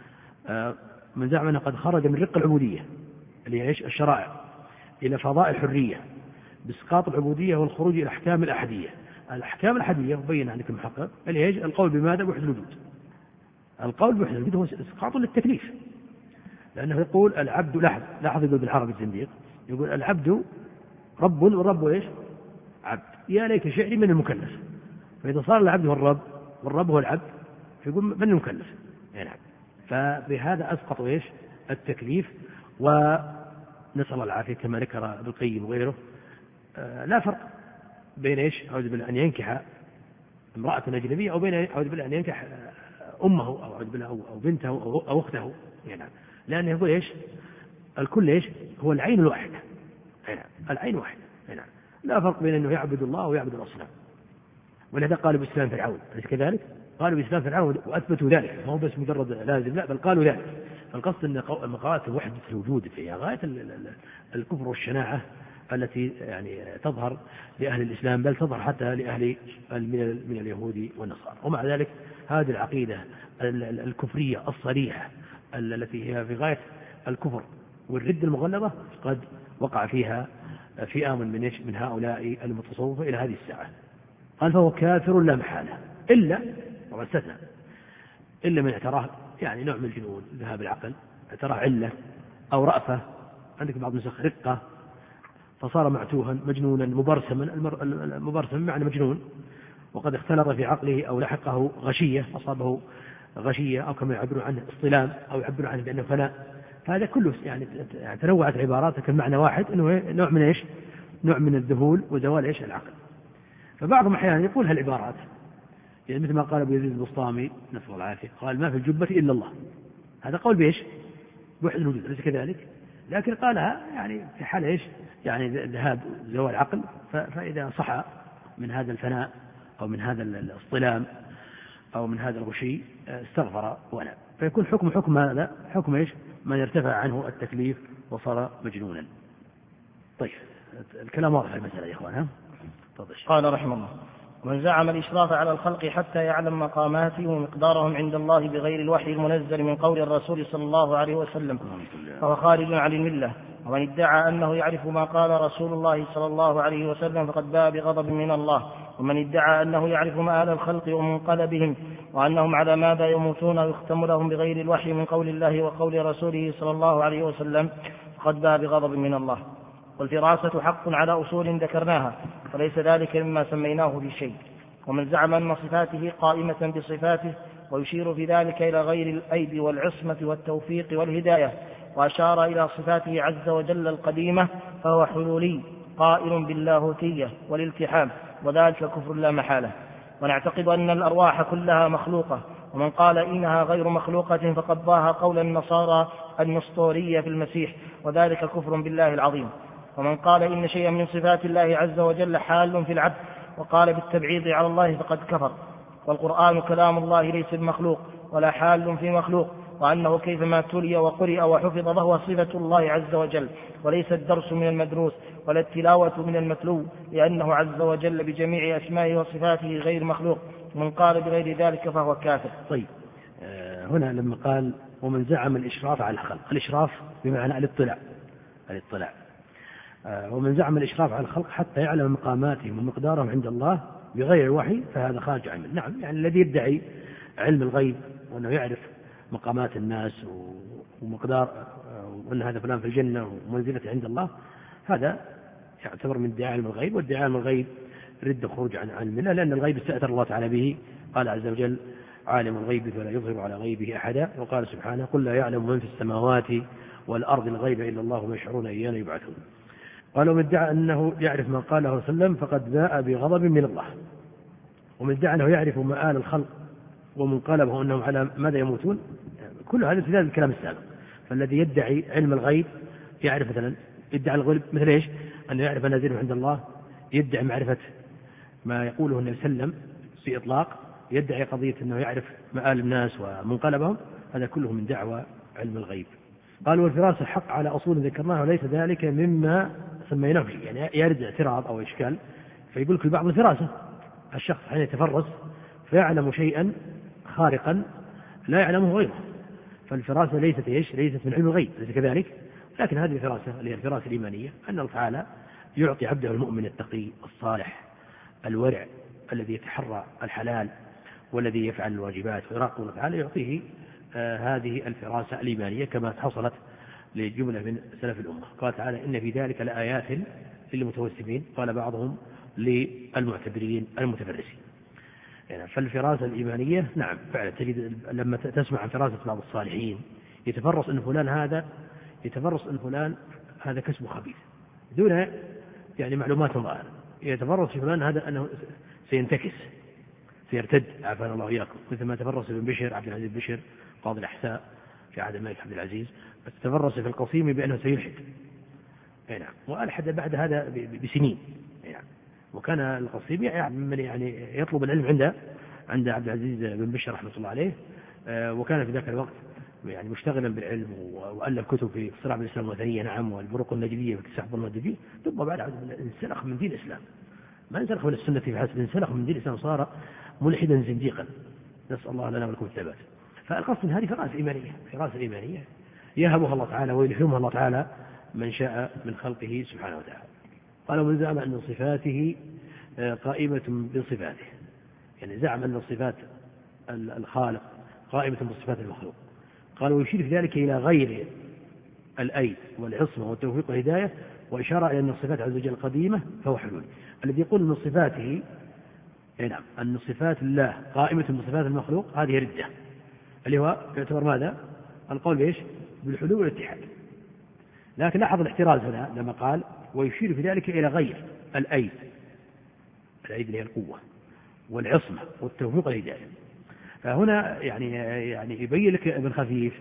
من زعم أنه قد خرج من رق العبودية اللي هي الشرائع إلى فضاء الحرية بإسقاط العبودية والخروج إلى أحكام الأحدية. الأحكام الأحدية مبين عندك المحقق اللي هي القول بماذا؟ بوحدة الوجود. القول بوحدة الوجود هو إسقاط للتكليف، لأنه يقول العبد لاحظ يقول بالعربي الزنديق يقول العبد رب والرب عبد، يا ليت شعري من المكلف. فإذا صار العبد هو الرب والرب هو العبد فيقول من المكلف يعني. فبهذا أسقط التكليف. ونسأل الله العافية كما ذكر ابن القيم وغيره لا فرق بين أعوذ بالله أن ينكح امرأة أجنبية أو بين أعوذ بالله أن ينكح أمه أو أعوذ بالله أو بنته أو أخته يعني. لأنه يقول الكل هو العين الواحدة العين واحدة لا فرق بين أنه يعبد الله أو يعبد الأصنام. ولهذا قالوا بإسلام فرعون، أليس كذلك؟ قالوا بإسلام فرعون وأثبتوا ذلك، ما هو بس مجرد لازم لا بل قالوا ذلك. فالقصد أن مقالات وحدة الوجود فيها غاية الكفر والشناعة التي يعني تظهر لأهل الإسلام بل تظهر حتى لأهل من اليهود والنصارى. ومع ذلك هذه العقيدة الكفرية الصريحة التي هي في غاية الكفر والرد المغلظة قد وقع فيها فئام من هؤلاء المتصوفة إلى هذه الساعة. قال فهو كافر لا محالة إلا واستثنى إلا من اعتراه يعني نوع من الجنون ذهاب العقل، اعتراه علة أو رأفة، عندك بعض النسخ رقة فصار معتوها مجنونا مبرسما. المبرسم معنى مجنون وقد اختلط في عقله أو لحقه غشية أصابه غشية أو كما يعبرون عنه اصطلام أو يعبرون عنه بأنه فناء. هذا كله يعني تنوعت عبارات لكن معنى واحد أنه نوع من نوع من الذهول وزوال العقل. فبعضهم أحيانا يقول هالعبارات يعني مثل ما قال أبو يزيد البسطامي نسأل الله العافية قال ما في الجبة إلا الله. هذا قول بوحدة الوجود أليس كذلك؟ لكن قالها يعني في حال يعني ذهاب زوال العقل. فإذا صح من هذا الفناء أو من هذا الاصطلام أو من هذا الغشي استغفر وناب، فيكون حكم هذا حكم من يرتفع عنه التكليف وصار مجنونا. طيب الكلام واضح في المسألة يا إخوان. قال رحمه الله من زعم الإشراف على الخلق حتى يعلم مقاماتهم ومقدارهم عند الله بغير الوحي المنزل من قول الرسول صلى الله عليه وسلم فهو خارج عن الملة. ومن ادعى أنه يعرف ما قال رسول الله صلى الله عليه وسلم فقد باء بغضب من الله. ومن ادعى أنه يعرف مآل الخلق ومنقلبهم وأنهم على ماذا يموتون ويختم لهم بغير الوحي من قول الله وقول رسوله صلى الله عليه وسلم فقد باء بغضب من الله. والفراسة حق على أصول ذكرناها وليس ذلك مما سميناه في شيء. ومن زعم أن صفاته قائمة بصفاته ويشير في ذلك إلى غير الأيد والعصمة والتوفيق والهداية وأشار إلى صفاته عز وجل القديمة فهو حلولي قائل باللاهوتية والالتحام وذلك كفر لا محالة. ونعتقد أن الأرواح كلها مخلوقة. ومن قال إنها غير مخلوقة فقد ضاها قول النصارى النسطورية في المسيح وذلك كفر بالله العظيم. ومن قال إن شيئا من صفات الله عز وجل حال في العبد وقال بالتبعيض على الله فقد كفر. والقرآن كلام الله ليس بمخلوق ولا حال في مخلوق، وأنه كيفما تلي وقرئ وحفظ فهو صفة الله عز وجل وليس الدرس من المدروس ولا التلاوة من المتلو لأنه عز وجل بجميع أسمائه وصفاته غير مخلوق. من قال بغير ذلك فهو كافر. طيب هنا لما قال ومن زعم الإشراف على الخلق، الإشراف بمعنى الاطلاع ومن زعم الإشراف على الخلق حتى يعلم مقاماتهم ومقدارهم عند الله بغير الوحي فهذا خارج عنه. نعم يعني الذي يدعي علم الغيب وأنه يعرف مقامات الناس ومقدار وأن هذا فلان في الجنة ومنزلته عند الله، هذا يعتبر من ادعاء علم الغيب، وادعاء علم الغيب رد خروج عن الملة، لأن الغيب استأثر الله تعالى به. قال عز وجل: عالم الغيب فلا يظهر على غيبه أحدا. وقال سبحانه: قل لا يعلم من في السماوات والأرض الغيب إلا الله وما يشعرون أيان يبعثون. قال: ومن ادعى أنه يعرف ما قاله صلى الله عليه وسلم فقد باء بغضب من الله. ومن ادعى أنه يعرف مآل الخلق ومنقلبه أنهم على ماذا يموتون، كل هذا امتثال الكلام السابق. فالذي يدعي علم الغيب يعرف مثلا يدعي الغيب مثل ايش؟ أن يعرف نازله عند الله، يدعي معرفة ما يقوله النبي صلى الله عليه وسلم في إطلاق، يدعي قضية أنه يعرف مآل الناس ومنقلبهم، هذا كله من دعوى علم الغيب. قالوا: والفراسة حق على أصول ذكرناها وليس ذلك مما سميناه به. يعني يرد اعتراض أو إشكال، فيقول لك بعض الفراسة الشخص حين يتفرس فيعلم شيئا خارقا لا يعلمه غيره، فالفراسة ليست ايش؟ ليست من علم الغيب، ليس كذلك. لكن هذه الفراسة اللي هي الفراسة الإيمانية، أن الله تعالى يعطي عبده المؤمن التقي الصالح الورع الذي يتحرى الحلال والذي يفعل الواجبات ويراقب الله تعالى، يعطيه هذه الفراسة الإيمانية كما حصلت لجملة من سلف الأمة. قال تعالى: إن في ذلك لآيات للمتوسمين، قال بعضهم للمعتبرين المتفرسين. يعني فالفراسة الإيمانية نعم فعلا تجد لما تسمع عن فراسة بعض الصالحين يتفرس أن فلان هذا كسب خبيث دون يعني معلومات ظاهرة، يتفرس في فلان هذا أنه سينتكس سيرتد، عافانا الله وإياكم، مثل ما تفرس ابن بشر عبد العزيز بشر قاضي الأحساء في عهد الملك عبد العزيز، تفرس في القصيم بأنه سيلحد. نعم، وألحد بعد هذا بسنين. نعم، وكان القصيم يعني يطلب العلم عند عبد العزيز بن بشر رحمة الله عليه، وكان في ذاك الوقت يعني مشتغلا بالعلم، وألف كتب في الصراع بالإسلام الوثنية نعم، والبروق النجدية واكتساح الظلم النجدي. ثم بعد انسلخ من دين الإسلام، ما انسلخ من السنة فحسب، انسلخ من دين الإسلام، صار ملحدا زنديقا، نسأل الله لنا ولكم الثبات. فالقصد من هذه فراسة إيمانية يهبها الله تعالى ويلهمها الله تعالى من شاء من خلقه سبحانه وتعالى. قال: ومن زعم أن صفاته قائمة بصفاته، يعني زعم أن صفات الخالق قائمة بصفات المخلوق. قال: ويشير في ذلك إلى غير الأيد والعصمة والتوفيق والهداية، وإشارة إلى أن الصفات عز وجل قديمة فهو حلول. الذي يقول من صفاته نعم أن صفات الله قائمة بصفات المخلوق هذه ردة، اللي هو يعتبر ماذا؟ القول بإيش؟ بالحلول والاتحاد. لكن لاحظ الاحتراز هنا لما قال: ويشير في ذلك إلى غير الأيد اللي هي القوة والعصمة والتوفيق والهداية. فهنا يعني يبين لك ابن خفيف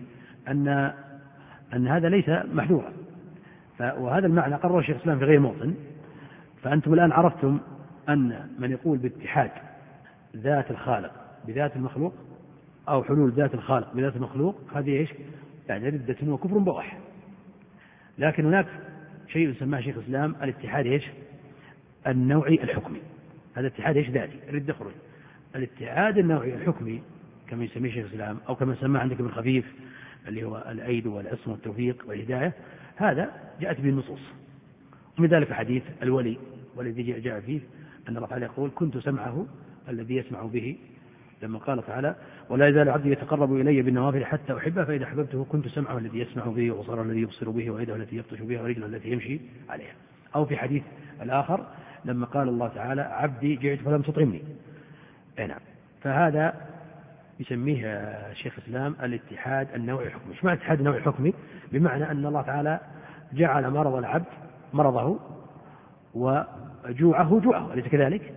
أن هذا ليس محذورا، وهذا المعنى قرره الشيخ الإسلام في غير موطن. فأنتم الآن عرفتم أن من يقول باتحاد ذات الخالق بذات المخلوق أو حلول ذات الخالق بذات المخلوق، هذه إيش؟ يعني ردة وكفر بواح. لكن هناك شيء يسمى شيخ الإسلام الاتحاد إيش؟ النوعي الحكمي. هذا اتحاد إيش؟ ذاتي، رد خروج. الاتحاد النوعي الحكمي كما يسميه شيخ الإسلام أو كما سماه عندك ابن خفيف اللي هو الأيد والعصمة والتوفيق والهداية، هذا جاءت به النصوص. ومن ذلك حديث الولي والذي جاء فيه أن الله تعالى يقول: كنت سمعه الذي يسمع به، لما قال تعالى: ولا يزال عبدي يتقرب إلي بالنوافل حتى أحبه فإذا أحببته كنت سمعه الذي يسمع به وبصره الذي يبصر به ويده التي يبطش بها ورجله التي يمشي عليها. أو في حديث الآخر لما قال الله تعالى: عبدي جئت فلم تطعمني. نعم، فهذا يسميه شيخ الإسلام الاتحاد النوعي الحكمي. ايش معنى الاتحاد النوعي الحكمي؟ بمعنى أن الله تعالى جعل مرض العبد مرضه وجوعه جوعه، أليس كذلك؟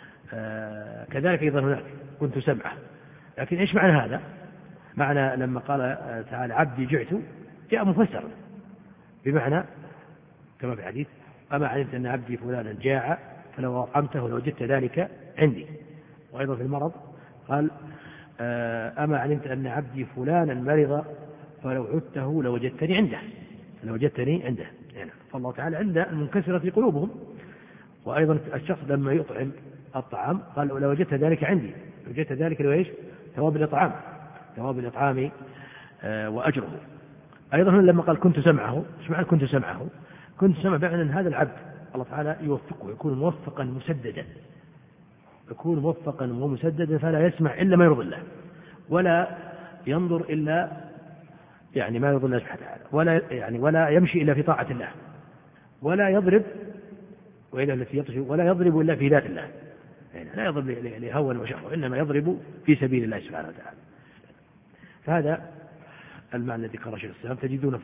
كذلك أيضا هناك كنت سمعه. لكن إيش معنى هذا؟ معنى لما قال تعالى: عبدي جعت، جاء مفسرا بمعنى كما في الحديث: أما علمت أن عبدي فلانا جاع فلو أطعمته لوجدت ذلك عندي. وأيضا في المرض قال: أما علمت أن عبدي فلانا مرض فلو عدته لوجدتني عنده. يعني فالله تعالى عند المنكسرة في قلوبهم. وأيضا الشخص لما يطعم الطعام قال: لو وجدت ذلك عندي، وجدت ذلك لو إيش؟ ثواب الإطعام وأجره. أيضا لما قال: كنت سمعه، ايش معنى كنت سمعه؟ كنت سمع بمعنى أن هذا العبد الله تعالى يوفقه، يكون موفقا ومسددا، فلا يسمع إلا ما يرضي الله، ولا ينظر إلا يعني ما يضر الله سبحانه وتعالى، ولا يمشي إلا في طاعة الله، ولا يضرب وإذا التي يطشي ولا يضرب إلا في ذات الله، يعني لا يضرب لهوى وشهوة، إنما يضرب في سبيل الله سبحانه وتعالى. فهذا المعنى الذي قرر شيخ الإسلام، تجدونه في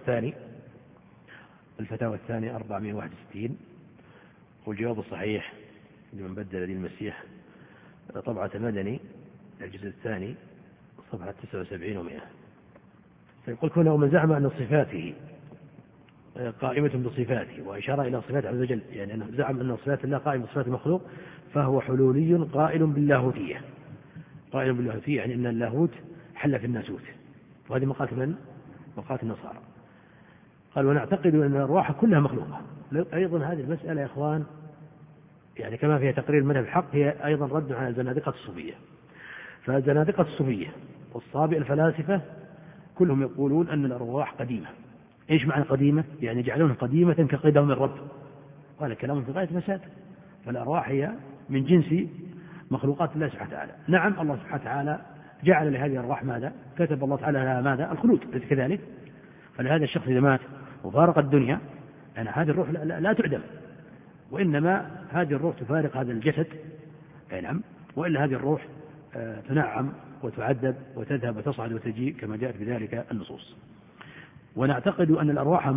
الفتاوى الثانية 461، والجواب الصحيح لمن بدل دين المسيح طبعة مدني الجزء الثاني صفحة 79 و100. فيقول كونه من زعم أن صفاته قائمة بصفاته، وإشارة إلى صفات عز وجل، يعني أنه زعم أن صفات الله قائمة بصفات المخلوق، فهو حلولي قائل باللاهوتية. يعني أن اللاهوت حل في الناسوت، وهذه مقالة من؟ مقالة النصارى. قال ونعتقد أن الأرواح كلها مخلوقة. أيضا هذه المسألة يا إخوان يعني كما فيها تقرير المذهب الحق، هي أيضا رد على زنادقة الصوفية. فالزنادقة الصوفية والصابئة الفلاسفة كلهم يقولون أن الأرواح قديمة. إيش معنى قديمة؟ يعني يجعلونها قديمة كقدم الرب. قال كلام في غاية مساد. فالأرواح هي من جنس مخلوقات الله سبحانه وتعالى. نعم الله سبحانه وتعالى جعل لهذه الأرواح ماذا؟ كتب الله تعالى لها ماذا؟ الخلود، أليس كذلك؟ فلهذا الشخص إذا مات وفارق الدنيا يعني هذه الروح لا تعدم، وإنما هذه الروح تفارق هذا الجسد، نعم، وإلا هذه الروح تنعم وتعذب وتذهب وتصعد وتجيء كما جاءت بذلك النصوص. ونعتقد أن الأرواح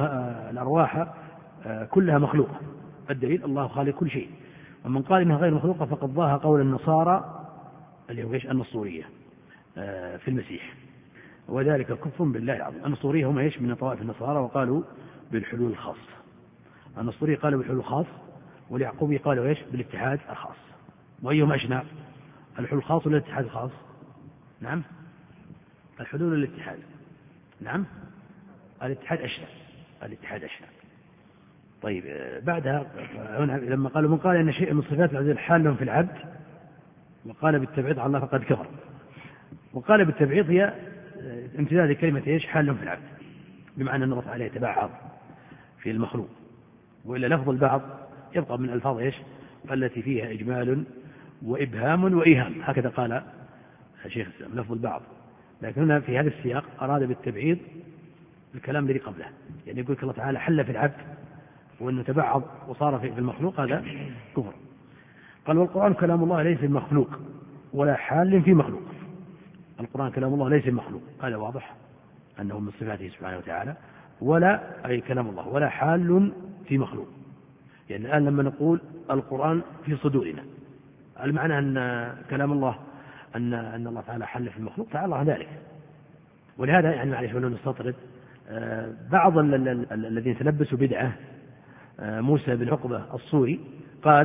كلها مخلوقة. الدليل الله خالق كل شيء. ومن قال إنها غير مخلوقة فقد ضاها قول النصارى اللي هو النصورية في المسيح، وذلك كفر بالله العظيم. النصورية هم من طوائف النصارى، وقالوا بالحلول الخاص. النصورية قالوا بالحلول الخاص، واليعقوبي قالوا بالاتحاد الخاص. وأيهم أشنع؟ الحلول الخاص ولا الاتحاد الخاص؟ نعم، الحلول والاتحاد. نعم، الاتحاد أشنع. طيب بعدها لما قالوا من قال أن شيء من صفات العزيز حال في العبد وقال بالتبعيض على الله فقد كفر. وقال بالتبعيض هي امتداد كلمة حال في العبد، بمعنى أن الله تعالى يتبعض في المخلوق، وإلا لفظ البعض يبقى من الألفاظ التي فيها إجمال وإبهام وإيهام، هكذا قال الشيخ الإسلام لفظ البعض. لكن هنا في هذا السياق أراد بالتبعيض الكلام الذي قبله، يعني يقول الله تعالى حل في العبد وأنه تبعض وصار في المخلوق، هذا كفر. قال والقرآن كلام الله ليس مخلوق ولا حال في مخلوق. القرآن كلام الله ليس مخلوق، هذا واضح أنه من صفاته سبحانه وتعالى، ولا أي كلام الله ولا حال في مخلوق. يعني الآن لما نقول القرآن في صدورنا، المعنى أن كلام الله أن الله تعالى حل في المخلوق، تعالى الله ذلك. ولهذا يعني معلش ولو نستطرد بعض الذين تلبسوا بدعة، موسى بن عقبة الصوري قال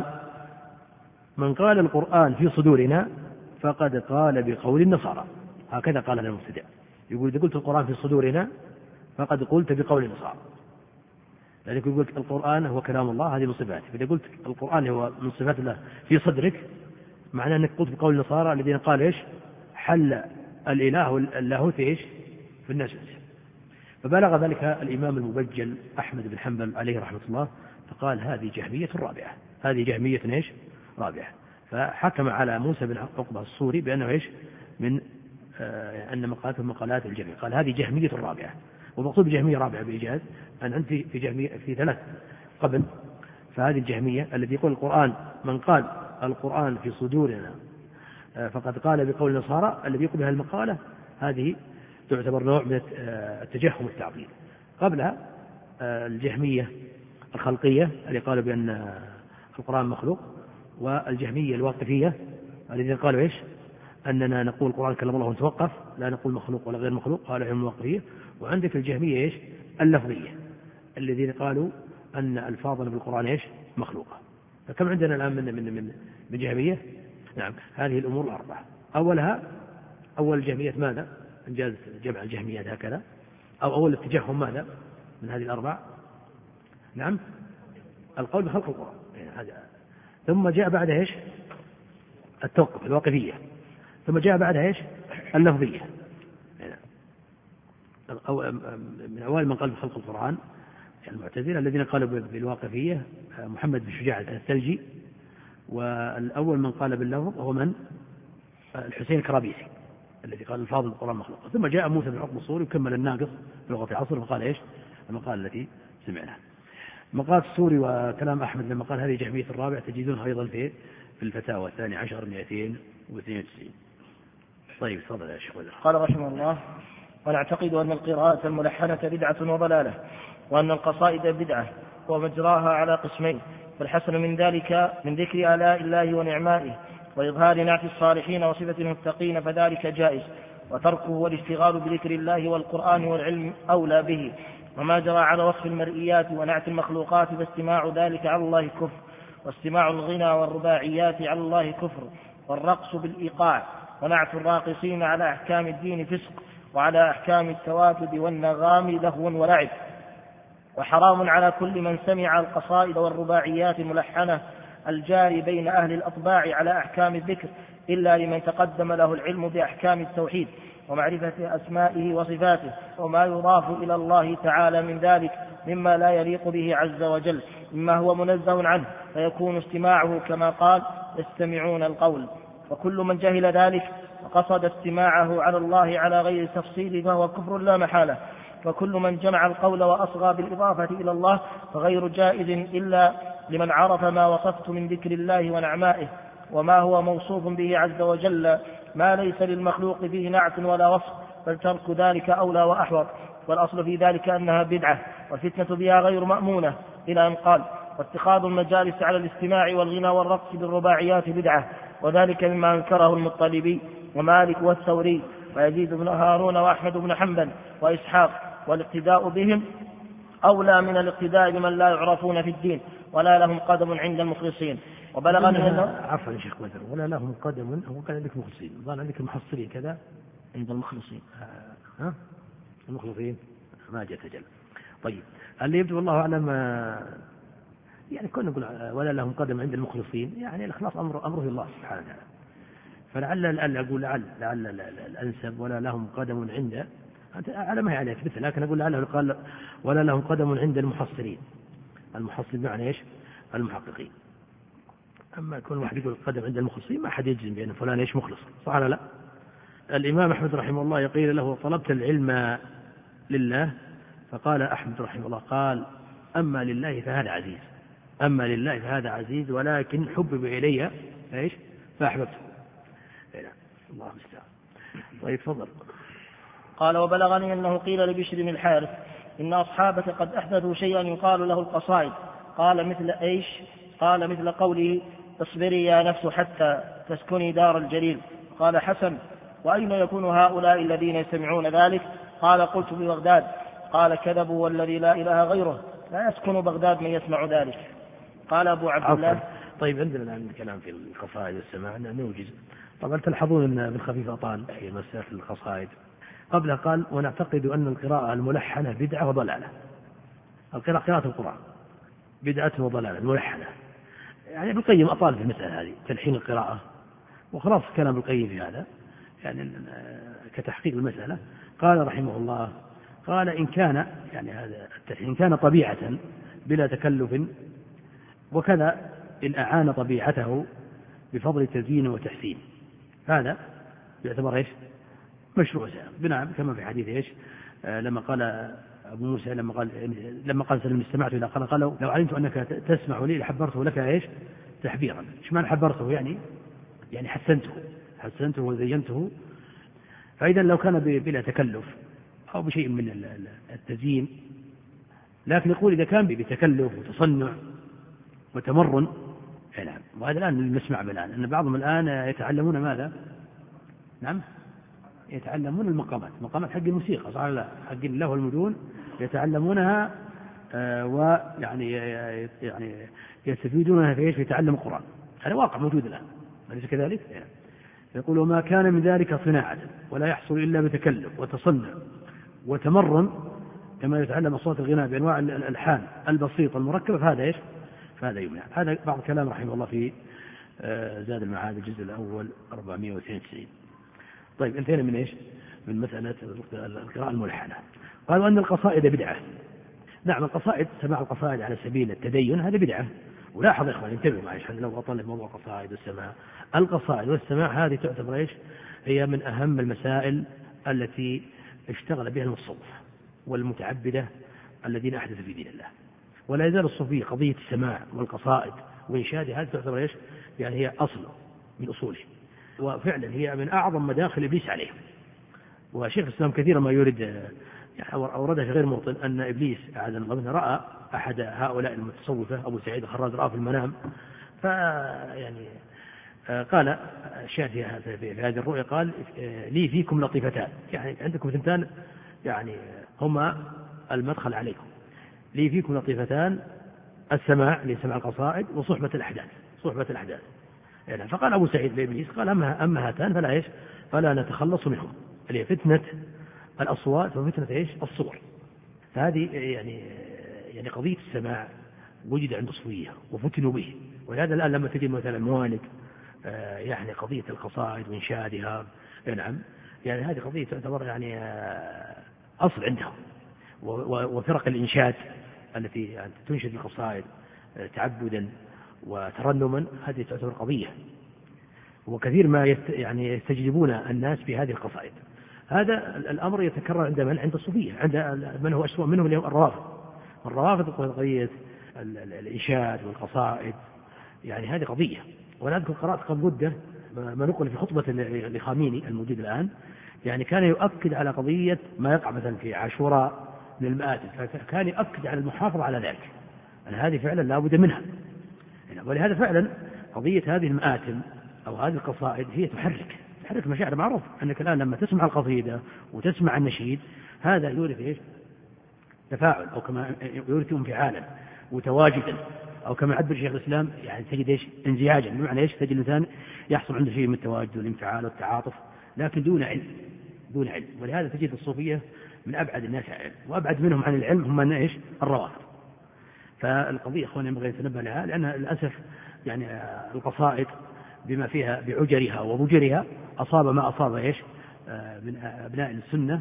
من قال القرآن في صدورنا فقد قال بقول النصارى. هكذا قال لنا المبتدع، يقول إذا قلت القرآن في صدورنا فقد قلت بقول النصارى، لأنك يقول القرآن هو كلام الله، هذه من صفاته. فإذا قلت القرآن هو من صفات الله في صدرك، معناه أنك قلت بقول النصارى الذين قالوا حل الإله واللاهوت في الناس. فبلغ ذلك الإمام المبجل أحمد بن حنبل عليه رحمة الله، فقال هذه جهمية رابعة، هذه جهمية رابعة. فحكم على موسى بن عقبة الصوري بأنه من أن مقالته مقالات الجهمية، قال هذه جهمية رابعة. ومقصود بجهمية رابعة بإيجاز أن أنت في جهمية في ثلاث قبل. فهذه الجهمية الذي يقول القرآن من قال القرآن في صدورنا فقد قال بقول النصارى، الذي يقول بها المقالة هذه تعتبر نوع من التجهم والتعطيل. قبلها الجهمية الخلقية اللي قالوا بأن القرآن مخلوق، والجهمية الواقفية الذين قالوا أننا نقول القرآن كلام الله ونتوقف، لا نقول مخلوق ولا غير مخلوق، قالوا هم الواقفية. وعندك الجهمية اللفظية الذين قالوا أن ألفاظنا بالقرآن مخلوقة. فكم عندنا الآن من جهمية؟ نعم، هذه الأمور الأربعة. أول الجهمية ماذا؟ إنجاز جمع الجهميات هكذا، أو أول اتجاههم ماذا من هذه الأربع؟ نعم، القول بخلق القرآن. ثم جاء بعدها التوقف الواقفية، ثم جاء بعدها اللفظية. أو من أوائل من قال بخلق القرآن المعتزلة الذين قالوا بالواقفية محمد بن شجاع الثلجي، والأول من قال باللفظ هو من؟ الحسين الكرابيسي. الذي قال الفاظ القرآن مخلوقة. ثم جاء موسى بن عقبة الصوري وكمل الناقص بلغة عصر فقال إيش المقالة التي سمعناها. مقالة السوري وكلام أحمد لما قال هذه جهمية الرابع تجدونها أيضا في الفتاوى 12 292. طيب تفضل يا شيخ. قال رحمه الله: ونعتقد أن القراءة الملحنة بدعة وضلالة، وأن القصائد بدعة ومجراها على قسمين، فالحسن من ذلك من ذكر آلاء الله ونعمائه وإظهار نعت الصالحين وصفة المتقين فذلك جائز، وتركه والاشتغال بذكر الله والقرآن والعلم أولى به. وما جرى على وصف المرئيات ونعت المخلوقات فاستماع ذلك على الله كفر، واستماع الغنى والرباعيات على الله كفر، والرقص بالإيقاع ونعت الراقصين على أحكام الدين فسق، وعلى أحكام التواتد والنغام لهو ولعب. وحرام على كل من سمع القصائد والرباعيات الملحنة الجاري بين أهل الأطباع على أحكام الذكر إلا لمن تقدم له العلم بأحكام التوحيد ومعرفة أسمائه وصفاته وما يضاف إلى الله تعالى من ذلك مما لا يليق به عز وجل مما هو منزه عنه، فيكون استماعه كما قال: يستمعون القول. وكل من جهل ذلك وقصد استماعه على الله على غير تفصيل فهو كفر لا محالة. وكل من جمع القول وأصغى بالإضافة إلى الله فغير جائز إلا لمن عرف ما وصفت من ذكر الله ونعمائه وما هو موصوف به عز وجل ما ليس للمخلوق فيه نعت ولا وصف، فالترك ذلك أولى وأحوط. والأصل في ذلك أنها بدعة والفتنة بها غير مأمونة، إلى أن قال: واتخاذ المجالس على الاستماع والغنى والرقص بالرباعيات بدعة، وذلك مما أنكره المطلبي ومالك والثوري ويزيد بن هارون وأحمد بن حنبل وإسحاق، والاقتداء بهم أولى من الاقتداء بمن لا يعرفون في الدين ولا لهم قدم عند المخلصين. وبلغني أنه عفوا يا شيخ بدر، ولا لهم قدم هو كان عندك مخلصين، ظن عندك المحصلين كذا عند المخلصين. المخلصين ما جاء تجل. طيب اللي يبدو والله أعلم يعني كنا نقول ولا لهم قدم عند المخلصين، يعني الإخلاص أمره الله سبحانه وتعالى، فلعل أقول لعل الأنسب ولا لهم قدم عنده على ما يعني أثبت، لكن أقول لعله قال ولا لهم قدم عند المحصلين. المحصل بمعنى إيش؟ المحققين. أما يكون واحد يقول القدم عند المخلصين ما حد يجزم بأن فلان إيش مخلص، صح ولا لا؟ الإمام أحمد رحمه الله يقول له: طلبت العلم لله؟ فقال أحمد رحمه الله قال: أما لله فهذا عزيز، أما لله فهذا عزيز، ولكن حبب إلي إيش فأحببته. الله المستعان. طيب تفضل. قال: وبلغني أنه قيل لبشر بن الحارث: إن أصحابك قد أحدثوا شيئا يقال له القصائد. قال: مثل إيش؟ قال: مثل قوله: اصبري يا نفس حتى تسكني دار الجليل. قال: حسن. وأين يكون هؤلاء الذين يسمعون ذلك؟ قال: قلت: ببغداد. قال: كذبوا والذي لا إله غيره، لا يسكن بغداد من يسمع ذلك. قال أبو عبد الله. طيب عندنا الآن كلام في القصائد والسماع نوجز. طبعا تلحظون أن ابن خفيف أطال في مسألة القصائد. قبل قال: ونعتقد أن القراءة الملحنة بدعة وضلالة. قراءة القرآن بدعة وضلالة الملحنة. يعني ابن القيم أطال في المسألة هذه تلحين القراءة، وخلاص كلام ابن القيم في هذا يعني كتحقيق المسألة. قال رحمه الله: قال: إن كان يعني هذا التلحين كان طبيعة بلا تكلف، وكذا إن أعان طبيعته بفضل تزيين وتحسين، هذا يعتبر إيش؟ مشروع بناء كما في حديث إيش لما قال أبو موسى لما قال سلم استمعت إلى قال لو علمت أنك تسمع لي لحبرته لك إيش تحبيرا. إيش معنى حبرته؟ يعني حسنته وزينته. فإذا لو كان بلا تكلف أو بشيء من التزيين، لكن يقول إذا كان بتكلف وتصنع وتمرن، نعم. وهذا الآن نسمع الآن أن بعضهم الآن يتعلمون ماذا؟ نعم، يتعلمون مقامات حق الموسيقى، صح لا؟ حق الله والمدون يتعلمونها، ويعني يستفيدونها في تعلم القرآن. هذا واقع موجود الآن، أليس كذلك؟ يعني يقول: وما كان من ذلك صناعة ولا يحصل إلا بتكلف وتصنع وتمرن، كما يتعلم أصوات الغناء بأنواع الألحان البسيطة المركبة، فهذا إيش؟ فهذا يمنع. هذا بعض كلام رحمه الله في زاد المعاد الجزء الأول 492. طيب انتهينا من إيش؟ من مسألة القراءة الملحنة. قالوا أن القصائد بدعة. نعم، القصائد، سماع القصائد على سبيل التدين هذا بدعة. ولاحظ يا إخوان، انتبهوا معي لو أطلع موضوع القصائد والسماع. القصائد والسماع هذه تعتبر إيش؟ هي من أهم المسائل التي اشتغل بها المتصوفة والمتعبدة الذين أحدثوا في دين الله. ولا يزال الصوفية قضية السماع والقصائد وإنشادها هذه تعتبر إيش؟ يعني هي أصل من أصوله، وفعلا هي من أعظم مداخل إبليس عليه. وشيخ الإسلام كثيرا ما يريد يعني أوردها في غير موطن أن إبليس أحد الله رأى أحد هؤلاء المتصوفة أبو سعيد الخراز رأى في المنام، فيعني قال الشافعي في هذه الرؤيا قال لي فيكم لطيفتان، يعني عندكم ثنتان يعني هما المدخل عليكم، لي فيكم لطيفتان السماع لسماع القصائد وصحبة الأحداث يعني. فقال أبو سعيد لإبليس قال أما هاتان فلا نتخلص منهم، اللي هي فتنة الأصوات وفتنة إيش؟ الصور. فهذه يعني قضية السماع وجد عند الصوفية وفتنوا به. ولهذا الآن لما تجد مثلا موالد يعني قضية القصائد وإنشادها، نعم، يعني هذه قضية تعتبر يعني أصل عندهم. وفرق الإنشاد التي يعني تنشد القصائد تعبدا وترنما هذه تعتبر قضية، وكثير ما يعني يستجلبون الناس بهذه القصائد. هذا الأمر يتكرر عند من؟ عند الصوفية، عند من هو أسوأ منهم اليوم الروافض قضية الإنشاد والقصائد، يعني هذه قضية. وأنا أذكر قرأت قبل مدة ما نقل في خطبة لخاميني الموجود الآن، يعني كان يؤكد على قضية ما يقع مثلا في عاشوراء من المآتم، فكان يؤكد على المحافظة على ذلك، أن هذه فعلا لا بد منها. ولهذا فعلا قضية هذه المآتم أو هذه القصائد هي تحرك مشاعر. معروف أنك الآن لما تسمع القصيدة وتسمع النشيد هذا يورث إيش؟ تفاعل، أو كما يورث انفعالا وتواجدا، أو كما عبر شيخ الإسلام يعني تجد إيش؟ انزعاجا، بمعنى إيش؟ تجد الإنسان يحصل عنده شيء من التواجد والانفعال والتعاطف، لكن دون علم. ولهذا تجد الصوفية من أبعد الناس عن العلم، وأبعد منهم عن العلم هم إيش؟ الروافض. فالقضية أخواني ينبغي نتنبه لها، لأن للأسف يعني القصائد بما فيها بعجرها وضجرها أصاب ما أصاب إيش؟ من أبناء السنة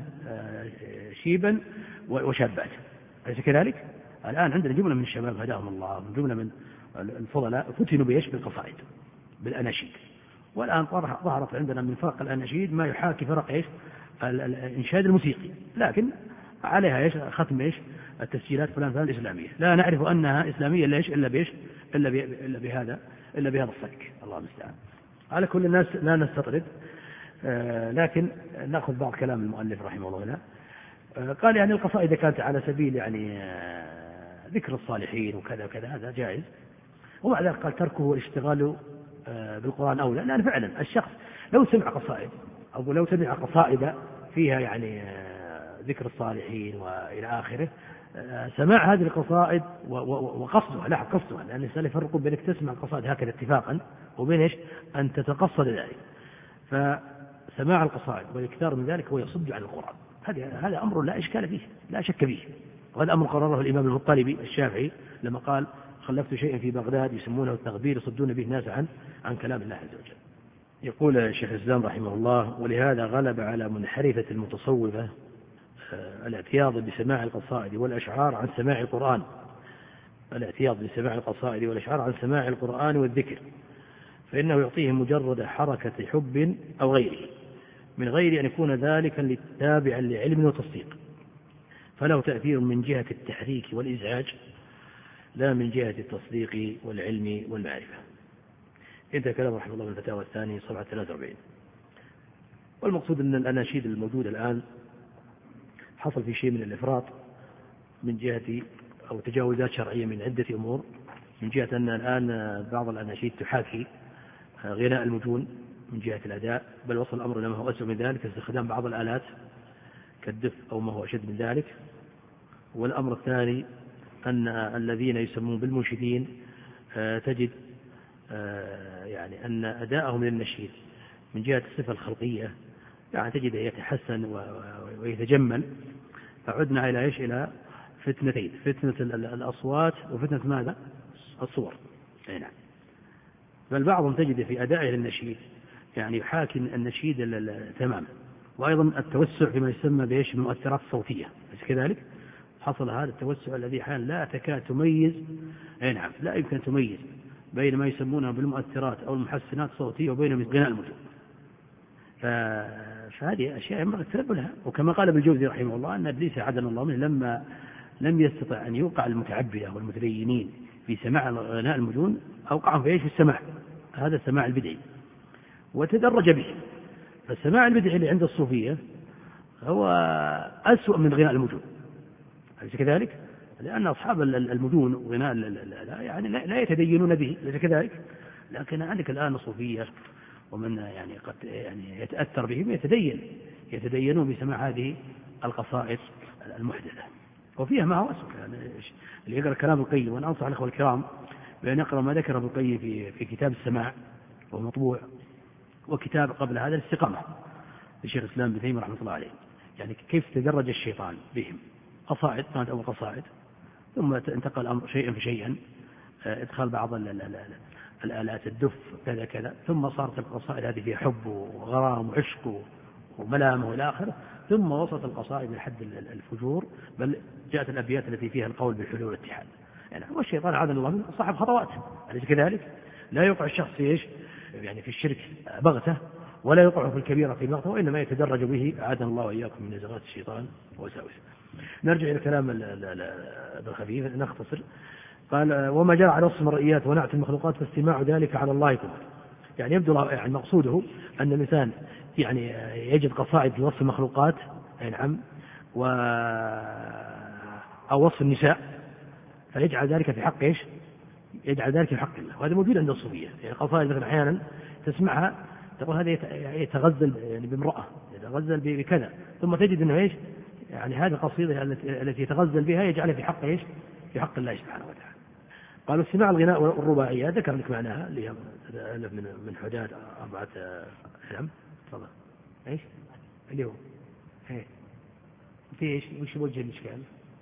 شيبا وشابات، أليس كذلك؟ الآن عندنا جملة من الشباب هداهم الله، جملة من الفضلاء فتنوا بإيش؟ بالقصائد، بالأناشيد. والآن ظهرت عندنا من فرق الأناشيد ما يحاكي فرق إيش؟ الإنشاد الموسيقي، لكن عليها إيش؟ ختم إيش؟ التسجيلات فلان الإسلامية، لا نعرف أنها إسلامية إلا إيش؟ إلا بإيش؟ إلا بهذا الصك، الله المستعان. على كل الناس لا نستطرد، لكن نأخذ بعض كلام المؤلف رحمه الله هنا. قال يعني القصائد كانت على سبيل يعني ذكر الصالحين وكذا وكذا، هذا جائز. ومع ذلك قال تركه والاشتغال بالقرآن أولى، لأن فعلا الشخص لو سمع قصائد أو لو سمع قصائد فيها يعني ذكر الصالحين وإلى آخره، سماع هذه القصائد وقصدها، لا قصدها، لأن الإنسان يفرق بين تسمع القصائد هكذا اتفاقا وبين إيش؟ أن تتقصد ذلك. فسماع القصائد والإكثار من ذلك هو يصد عن القرآن، هذا أمر لا إشكال فيه، لا شك فيه. وهذا أمر قرره الإمام المطلبي الشافعي لما قال خلفت شيئا في بغداد يسمونه التغبير يصدون به الناس عن كلام الله عز وجل. يقول شيخ الإسلام رحمه الله: ولهذا غلب على منحرفة المتصوفة الاعتياض بسماع القصائد والأشعار عن سماع القرآن، عن سماع القرآن والذكر، فإنه يعطيهم مجرد حركة حب أو غيره، من غير أن يكون ذلك تابعا لعلم وتصديق، فله تأثير من جهة التحريك والإزعاج لا من جهة التصديق والعلم والمعرفة. انتهى كلام رحمه الله من الفتاوى الثاني صفحة 43. والمقصود أن الأناشيد الموجودة الآن حصل في شيء من الإفراط من جهة أو تجاوزات شرعية من عدة أمور، من جهة أن الآن بعض الأناشيد تحاكي غناء المجون من جهة الأداء، بل وصل الأمر إلى ما هو أسوأ من ذلك، استخدام بعض الآلات كالدف أو ما هو أشد من ذلك. والأمر الثاني أن الذين يسمون بالمنشدين تجد يعني أن أداءهم للنشيد من جهة الصفة الخلقية يعني تجد يتحسن ويتجمل. فعدنا إلى إيش؟ إلى فتنتين: فتنة الأصوات وفتنة ماذا؟ الصور. نعم. بل بعضهم تجد في أدائه للنشيد يعني يحاكي النشيد تماما، وأيضا التوسع فيما يسمى بإيش؟ المؤثرات الصوتية، بس كذلك حصل هذا التوسع الذي حال لا تكاد تميز، نعم، لا يمكن تميز بين ما يسمونه بالمؤثرات أو المحسنات الصوتية وبين غناء المجون. فهذه أشياء ينبغي التنبه لها. وكما قال ابن الجوزي رحمه الله أن إبليس عدنا الله منه لما لم يستطع أن يوقع المتعبدة والمتدينين في سماع غناء المدون أوقعهم في إيش؟ في السماع، هذا السماع البدعي، وتدرج به. فالسماع البدعي اللي عند الصوفية هو أسوأ من غناء المدون، أليس كذلك؟ لأن أصحاب المدون وغناء يعني لا يتدينون به، أليس كذلك؟ لكن عندك الآن الصوفية ومن يعني قد يعني يتأثر بهم يتدينون بسماع هذه القصائد المحدثة، وفيها ما هو أسوأ. يعني اللي يقرأ كلام القيم، وأنا أنصح الأخوة الكرام بأن يقرأ ما ذكره ابن القيم في كتاب السماع وهو مطبوع، وكتاب قبل هذا الاستقامة لشيخ الإسلام ابن تيمية رحمة الله عليه، يعني كيف تدرج الشيطان بهم. قصائد كانت أول قصائد، ثم انتقل الأمر شيئا فشيئا، إدخال بعض الآلات الدف كذا كذا، ثم صارت القصائد هذه فيها حب وغرام وعشق وملامة والى آخره، ثم وصلت القصائد لحد الفجور، بل جاءت الأبيات التي فيها القول بالحلول والاتحاد. يعني هو الشيطان عاذنا الله منه صاحب خطوات، أليس كذلك؟ لا يوقع الشخص في إيش؟ يعني في الشرك بغتة، ولا يوقع في الكبيرة في بغتة، وإنما يتدرج به، أعاذنا الله وإياكم من نزغات الشيطان ووساوسه. نرجع إلى كلام ابن خفيف نختصر. قال: وما جرى على وصف المرئيات ونعت المخلوقات فاستماع ذلك على الله كفر. يعني يبدو يعني مقصوده أن الإنسان يعني يجد قصائد في وصف المخلوقات، نعم، أو وصف النساء، فيجعل ذلك في حق إيش؟ يجعل ذلك في حق الله. وهذا موجود عند الصوفية. يعني قصائد مثلا أحيانا تسمعها تقول هذا يتغزل يعني بامرأة، يتغزل بكذا، ثم تجد أنه إيش؟ يعني هذه القصيدة التي يتغزل بها يجعلها في حق إيش؟ في حق الله سبحانه وتعالى. قالوا: استماع الغناء والرباعية، ذكر لك معناها اللي هي ألف من حداد 4 نعم. تفضل. إيش؟ اللي هو في إيش؟ وش وجه الإشكال؟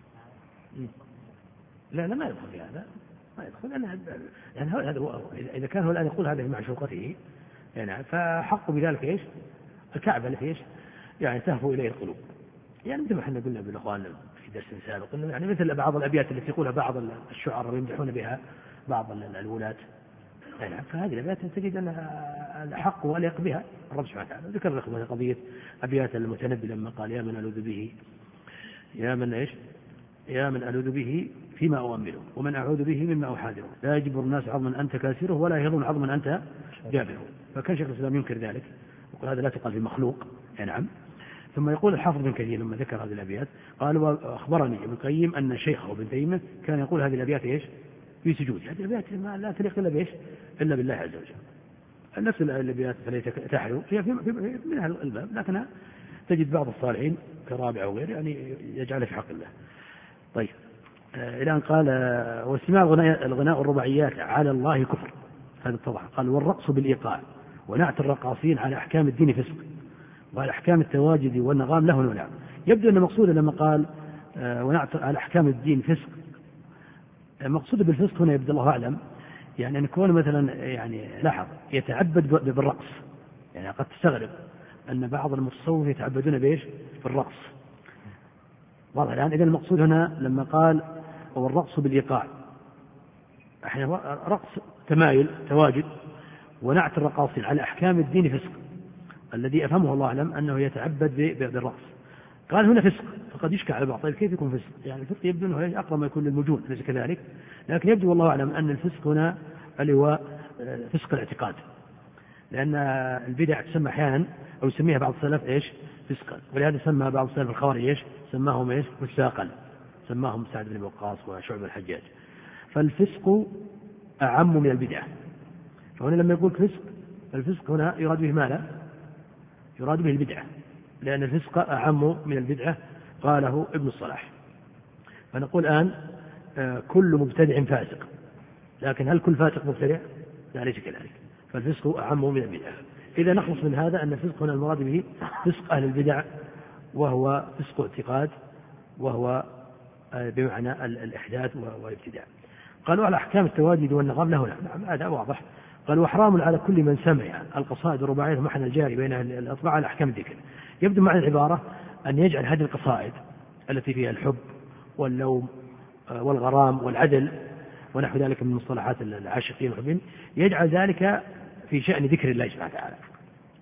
لا ما يدخل في هذا، ما يدخل. يعني هذا هو، إذا كان هو الآن يقول هذا بمعشوقته يعني فحق بذلك إيش؟ الكعبة التي إيش؟ يعني تهفو إليه القلوب. يعني مثل ما احنا قلنا بالأخوان في درس سابق، إنه يعني مثل بعض الأبيات التي يقولها بعض الشعراء ويمدحون بها بعض الولاة، يعني فهذه الأبيات تجد أن الحق واليق بها الرب سبحانه وتعالى. ذكر لكم قضية أبيات المتنبي لما قال: يا من ألوذ به، يا من إيش؟ يا من ألوذ به فيما أؤمله، ومن أعوذ به مما أحاذره، لا يجبر الناس عظما أنت كاسره، ولا يهضم عظما أنت جابره. فكان شيخ الإسلام ينكر ذلك، يقول هذا لا تقال في مخلوق. نعم. ثم يقول الحافظ بن كثير لما ذكر هذه الأبيات قال: وأخبرني ابن القيم أن شيخه ابن تيمية كان يقول هذه الأبيات إيش؟ في سجود. هذه الأبيات لا تليق إلا بإيش؟ إلا بالله عز وجل. نفس الأبيات التي تحلو فيها من أهل الباب، لكنها تجد بعض الصالحين كرابع وغيره يعني يجعلها في حق الله. طيب، إلى أن قال: واستماع الغناء الرباعيات على الله كفر. هذا اتضح. قال: والرقص بالإيقاع ونعت الرقاصين على أحكام الدين فسق، وعلى أحكام التواجد والنغام له ونعم. يبدو أن مقصوده لما قال ونعت على أحكام الدين فسق، مقصوده بالفسق هنا يبدو الله أعلم يعني أن يكون مثلا يعني لاحظ يتعبد بالرقص. يعني قد تستغرب أن بعض المتصوف يتعبدون بإيش؟ بالرقص. واضح الآن. إذن المقصود هنا لما قال والرقص بالإيقاع، احنا رقص تمايل تواجد، ونعت الرقاصين على أحكام الدين فسق، الذي أفهمه الله أعلم أنه يتعبد بالرقص. قال هنا فسق، فقد يشكى على بعض. طيب كيف يكون فسق؟ يعني الفسق يبدو أنه أقرب ما يكون للمجون، ليس كذلك؟ لكن يبدو والله أعلم أن الفسق هنا اللي هو فسق الاعتقاد، لأن البدع تسمى أحيانا أو يسميها بعض السلف إيش؟ فسقا. ولهذا سمى بعض السلف الخوارج إيش؟ سماهم إيش؟ فساقا، سماهم سعد بن وقاص وشعب الحجاج. فالفسق أعم من البدعة. فهنا لما يقول فسق، الفسق هنا يراد به ماذا؟ يراد به البدعة، لأن الفسق أعم من البدعة، قاله ابن الصلاح. فنقول الآن كل مبتدع فاسق، لكن هل كل فاسق مبتدع؟ لا، ليس كذلك. فالفسق أعم من البدعة. إذا نخلص من هذا أن الفسق هنا المراد به فسق أهل البدع، وهو فسق اعتقاد، وهو بمعنى الإحداث والابتداع. قالوا على أحكام التواجد والنغام له نعم، هذا واضح. قال: وحرام على كل من سمع القصائد الرباعية محن الجاري بين الأطباع على أحكام الذكر. يبدو معنى العبارة أن يجعل هذه القصائد التي فيها الحب واللوم والغرام والعدل ونحو ذلك من مصطلحات العاشقين والمحبين، يجعل ذلك في شأن ذكر الله سبحانه وتعالى.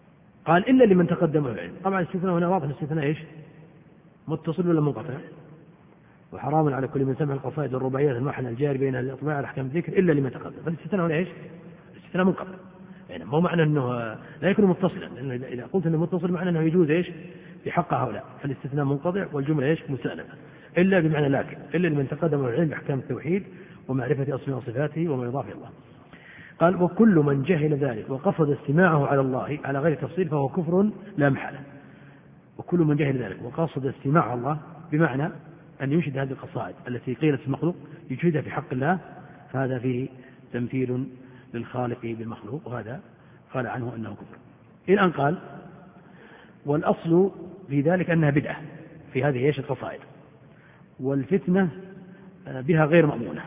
قال إلا لمن تقدمه العلم. طبعا الاستثناء هنا واضح، الاستثناء إيش؟ متصل ولا منقطع؟ وحرام على كل من سمع القصائد والرباعيات المحنى الجاري بين الإطباع على أحكام الذكر إلا لمن تقدم. فالاستثناء هنا إيش؟ الاستثناء منقطع، يعني مو معنى أنه لا يكون متصلا، لأن إذا قلت أنه متصل معنى أنه يجوز إيش؟ في حق هؤلاء. فالاستثناء منقطع والجملة إيش؟ مستأنفة. إلا بمعنى لكن، إلا لمن تقدم العلم بأحكام التوحيد ومعرفة أسماء وصفاته وما يضاف إلى الله. قال وكل من جهل ذلك وقصد استماعه على الله على غير تفصيل فهو كفر لا محالة. وكل من جهل ذلك وقصد استماع على الله بمعنى أن ينشد هذه القصائد التي قيلت المخلوق يجهدها في حق الله، فهذا فيه تمثيل للخالق بالمخلوق، وهذا قال عنه أنه كفر. إلى أن قال والأصل في ذلك أنها بدعة في هذه إيش القصائد، والفتنة بها غير مأمونة.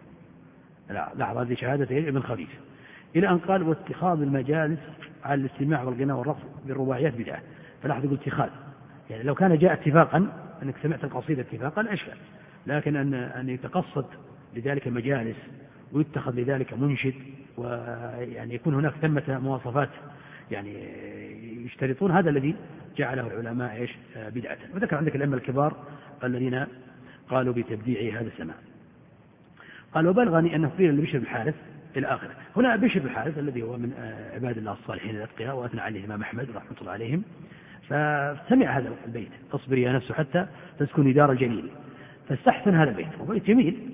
لاحظ هذه شهادة ابن خفيف. إلى أن قال واتخاذ المجالس على الاستماع والغناء والرقص بالرباعيات بدعة. فلاحظ يقول اتخاذ، يعني لو كان جاء اتفاقا أنك سمعت القصيدة اتفاقا أشكال، لكن أن يتقصد لذلك مجالس ويتخذ لذلك منشد، ويعني يكون هناك ثمة مواصفات يعني يشترطون، هذا الذي جعله العلماء إيش بدعة. وذكر عندك الأئمة الكبار الذين قالوا بتبديع هذا السماع. قال وبلغني أنه قيل لبشر بن الحارث إلى آخره. هنا بشر بن الحارث الذي هو من عباد الله الصالحين الأتقياء وأثنى عليه الإمام أحمد رحمة الله عليهم، فسمع هذا البيت اصبر يا نفس حتى تسكني دار الجليل، فاستحسن هذا البيت وبيت جميل.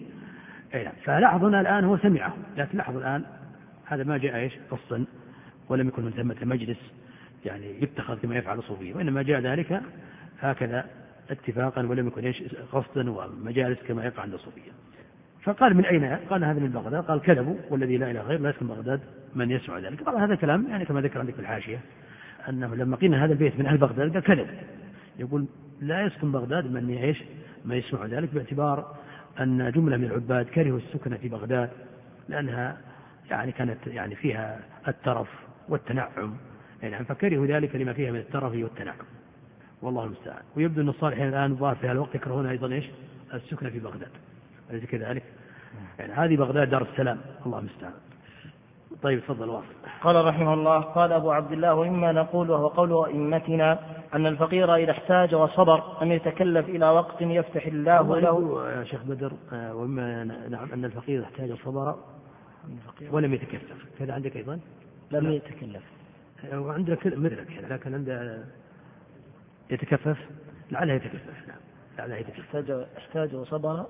فلاحظنا الآن هو سمعه، لكن لاحظ الآن هذا ما جاء إيش قصا، ولم يكن من ثمة مجلس يعني يتخذ كما يفعل الصوفية، وإنما جاء ذلك هكذا اتفاقا ولم يكن إيش قصدا ومجالس كما يقع عند الصوفية. فقال من أين؟ قال هذا من بغداد. قال كذبوا والذي لا إله غير لا يسكن بغداد من يسمع ذلك. طبعا هذا كلام يعني كما ذكر عندك في الحاشية أنه لما قيل هذا البيت من أهل بغداد قال كذب، يقول لا يسكن بغداد من يعيش ما يسمع ذلك، باعتبار أن جملة من العباد كرهوا السكن في بغداد لأنها يعني كانت يعني فيها الترف والتنعم، يعني فكرهوا ذلك لما فيها من الترف والتنعم، والله المستعان. ويبدو أن الصالحين الآن ظاهر في هذا الوقت يكرهون أيضا إيش السكن في بغداد، أليس كذلك؟ يعني هذه بغداد دار السلام، الله المستعان. طيب تفضل واصل. قال رحمه الله قال أبو عبد الله وإما نقول وهو قول أئمتنا أن الفقير إذا احتاج وصبر أن يتكلف إلى وقت يفتح الله له. يا شيخ بدر وإما نعم أن الفقير احتاج وصبر ولم يتكلف، كذا عندك أيضا لم يتكلف، وعندك مثلك لكن عند يتكفف لعله يتكفف. نعم لعله يتكفف. احتاج وصبر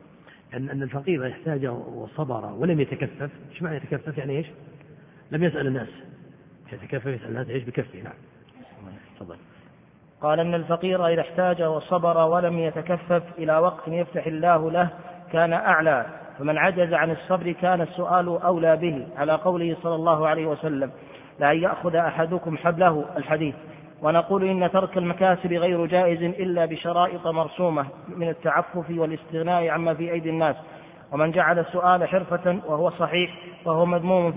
أن الفقير يحتاج وصبر ولم يتكفف. إيش معنى يتكفف؟ يعني إيش؟ لم يسأل الناس. يتكفف يسأل الناس إيش بكفه. نعم تفضل. قال أن الفقير إذا احتاج وصبر ولم يتكفف إلى وقت يفتح الله له كان أعلى، فمن عجز عن الصبر كان السؤال أولى به، على قوله صلى الله عليه وسلم لا يأخذ أحدكم حبله الحديث. ونقول إن ترك المكاسب غير جائز إلا بشرائط مرسومة من التعفف والاستغناء عما في أيدي الناس. ومن جعل السؤال حرفة وهو صحيح فهو مذموم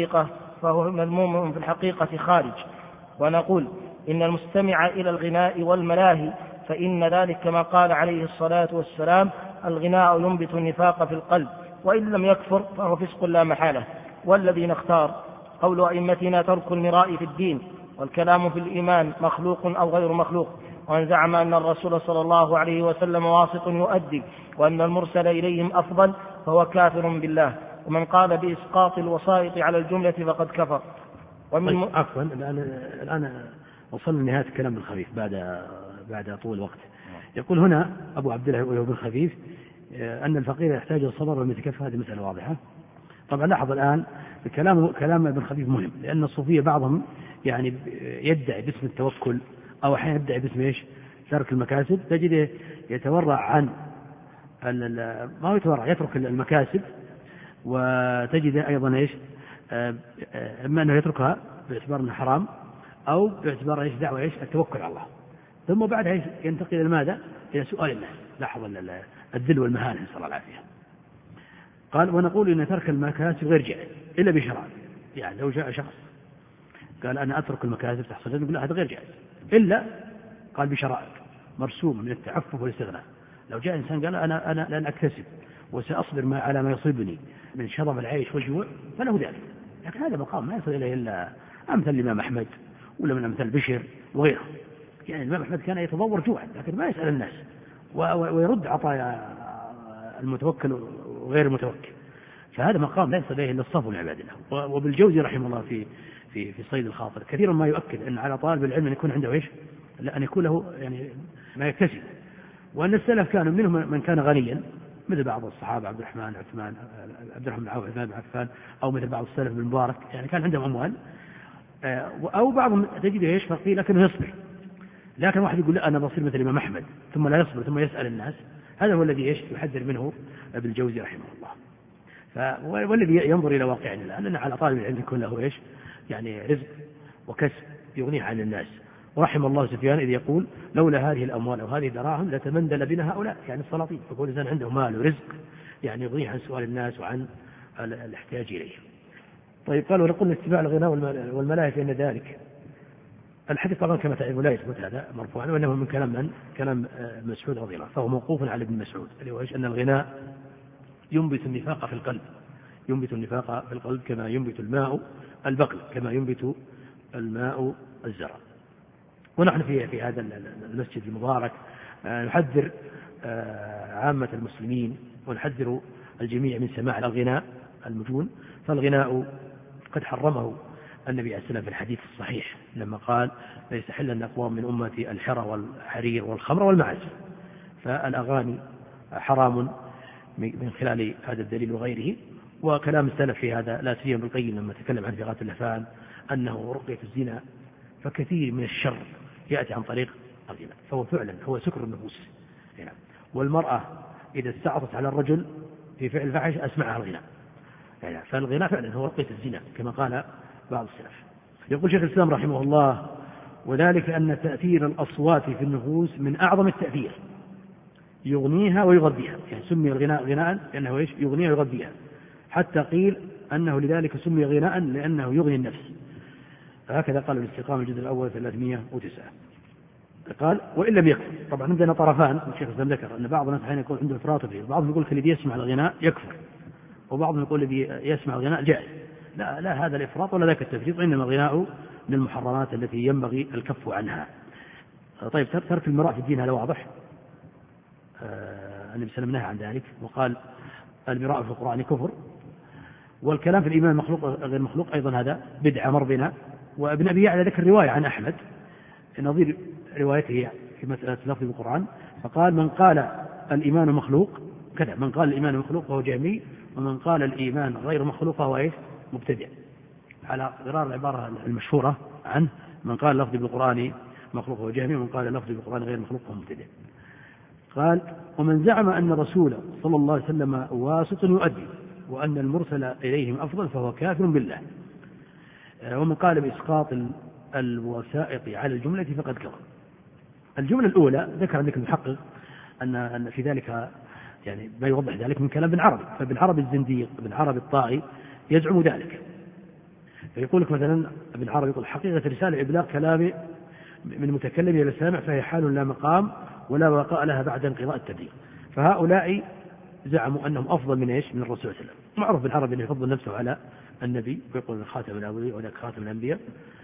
في الحقيقة خارج. ونقول إن المستمع إلى الغناء والملاهي فإن ذلك كما قال عليه الصلاة والسلام الغناء ينبت النفاق في القلب، وإن لم يكفر فهو فسق لا محالة. والذي نختار قول أئمتنا ترك المراء في الدين والكلام في الإيمان مخلوق أو غير مخلوق. ومن زعم أن الرسول صلى الله عليه وسلم واسط يؤدي وأن المرسل إليهم أفضل فهو كافر بالله. ومن قال بإسقاط الوسائط على الجملة فقد كفر. عفوا الآن وصلنا لنهاية الكلام الخفيف بعد طول الوقت. يقول هنا أبو عبد الله وهو بالخفيف أن الفقير يحتاج الصبر والمتكفف، هذه مسألة واضحة. طبعا لاحظ الآن كلام ابن خفيف مهم، لأن الصوفية بعضهم يعني يدعي باسم التوكل أو أحيانا يدعي باسم إيش ترك المكاسب، تجده يتورع عن ما هو يتورع، يترك المكاسب، وتجد أيضا إيش إما أنه يتركها باعتبار أنها حرام أو باعتبار إيش دعوة إيش التوكل على الله، ثم بعدها ينتقل إلى ماذا؟ إلى سؤال الناس. لاحظ الذل والمهانة نسأل الله العافية. قال ونقول إن ترك المكاسب غير جائز إلا بشرائط. يعني لو جاء شخص قال أنا أترك المكاسب تحصل نقول لا هذا غير جائز إلا قال بشرائط مرسومة من التعفف والاستغناء. لو جاء إنسان قال أنا لن أكتسب وسأصبر على ما يصيبني من شظف العيش والجوع فله ذلك، لكن هذا مقام ما يصل إليه إلا أمثل الإمام أحمد ولا من أمثال بشر وغيره. يعني الإمام أحمد كان يتضور جوعا لكن ما يسأل الناس ويرد عطايا المتوكل وغير المتوكل، فهذا مقام لا يصل إليه إلا الصف من عباد الله. وبالجوزي رحمه الله في صيد الخاطر كثيرا ما يؤكد أن على طالب العلم أن يكون عنده إيش؟ لا، أن يكون له يعني ما يكتسب، وأن السلف كانوا منهم من كان غنيا مثل بعض الصحابة عبد الرحمن بن عوف عثمان بن عفان، أو مثل بعض السلف بن مبارك يعني كان عندهم أموال، أو بعضهم تجده إيش فقير لكنه يصبر. لكن واحد يقول لا أنا بصير مثل الإمام أحمد ثم لا يصبر ثم يسأل الناس، هذا هو الذي إيش يحذر منه ابن الجوزي رحمه الله. والذي ينظر إلى واقعنا الآن أن على طالب العلم يكون له إيش يعني رزق وكسب يغنيه عن الناس. ورحم الله سفيان إذ يقول لولا هذه الأموال أو هذه الدراهم لتمندل بنا هؤلاء، يعني السلاطين. فكل إنسان عنده مال ورزق يعني يغنيه عن سؤال الناس وعن الاحتياج إليه. طيب قال ونقول اتباع الغناء والملاهي فإن ذلك الحديث طبعا كما تعلمون لا يثبت هذا مرفوعا، وانه من كلام مسعود رضي الله، فهو موقوف على ابن مسعود اللي هو ان الغناء ينبت النفاق في القلب، كما ينبت الماء البقل، كما ينبت الماء الزرع. ونحن في هذا المسجد المبارك نحذر عامة المسلمين ونحذر الجميع من سماع الغناء المجون، فالغناء قد حرمه النبي عليه السلام في الحديث الصحيح لما قال ليس حلا أقوام من أمتي الحرى والحرير والخمر والمعازف. فالأغاني حرام من خلال هذا الدليل وغيره. وكلام السلف في هذا لا سيما ابن القيم لما تكلم عن إغاثة اللهفان أنه رقية الزنا، فكثير من الشر يأتي عن طريق الغناء، فهو فعلا هو سكر النفوس. والمرأة إذا استعطت على الرجل في فعل الفاحش أسمعها الغناء، فالغناء فعلا هو رقية الزنا كما قال بعض السلف. يقول شيخ الإسلام رحمه الله وذلك أن تأثير الأصوات في النفوس من أعظم التأثير يغنيها ويغذيها. يعني سمي الغناء غناء لأنه إيش يغنيها ويغذيها، حتى قيل أنه لذلك سمي غناء لأنه يغني النفس. فهكذا قال الاستقامة الجزء الأول 309. قال وإن لم يكن، طبعا عندنا طرفان. الشيخ الإسلام ذكر أن بعض الناس حين يكون عنده إفراط فيه، بعضهم يقول الذي يسمع الغناء يكفر، وبعضهم يقول الذي يسمع الغناء جائز. لا هذا الإفراط ولا ذاك التفريط، وإنما الغناء من المحرمات التي ينبغي الكف عنها. طيب ترك المراء في الدين هذا واضح، النبي صلى الله عليه وسلم نهى عن ذلك وقال المراء في القرآن كفر، والكلام في الإيمان مخلوق غير مخلوق أيضا هذا بدعة مر بنا. وابن أبي يعلى ذكر رواية عن أحمد نظير روايته في مسألة لفظ القرآن، فقال من قال الإيمان مخلوق كذا، من قال الإيمان مخلوق فهو جهمي، ومن قال الإيمان غير مخلوق فهو إيش مبتدع، على غرار العبارة المشهورة عنه من قال لفظ بالقرآن مخلوق فهو جهمي، ومن قال لفظ بالقرآن غير مخلوق فهو مبتدع. قال ومن زعم أن رسول صلى الله عليه وسلم واسط يؤدي وأن المرسل إليهم أفضل فهو كافر بالله. ومن قال بإسقاط الوسائط على الجملة فقد كفر. الجملة الأولى ذكر عندك المحقق أن في ذلك يعني ما يوضح ذلك من كلام ابن عربي، فابن عربي الزنديق ابن عربي الطائي يزعم ذلك، فيقول لك مثلا ابن عربي يقول حقيقة الرسالة إبلاغ كلام من متكلم إلى السامع، فهي حال لا مقام ولا بقاء لها بعد انقضاء التبليغ. فهؤلاء زعموا أنهم أفضل من إيش من الرسول صلى الله عليه وسلم. معروف ابن عربي أنه يفضل نفسه على النبي ويقول خاتم الأولين وذاك خاتم الأنبياء،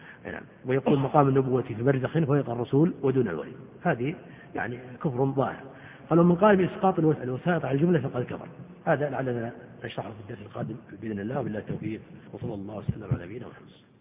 ويقول مقام النبوة في برزخ فوق الرسول ودون الولي. هذه يعني كفر ظاهر. قالوا من قال بإسقاط الوسائط على الجملة فقد كفر. هذا لعلنا نشرحه في الدرس القادم بإذن الله، وبالله التوفيق، وصلى الله وسلم على نبينا محمد.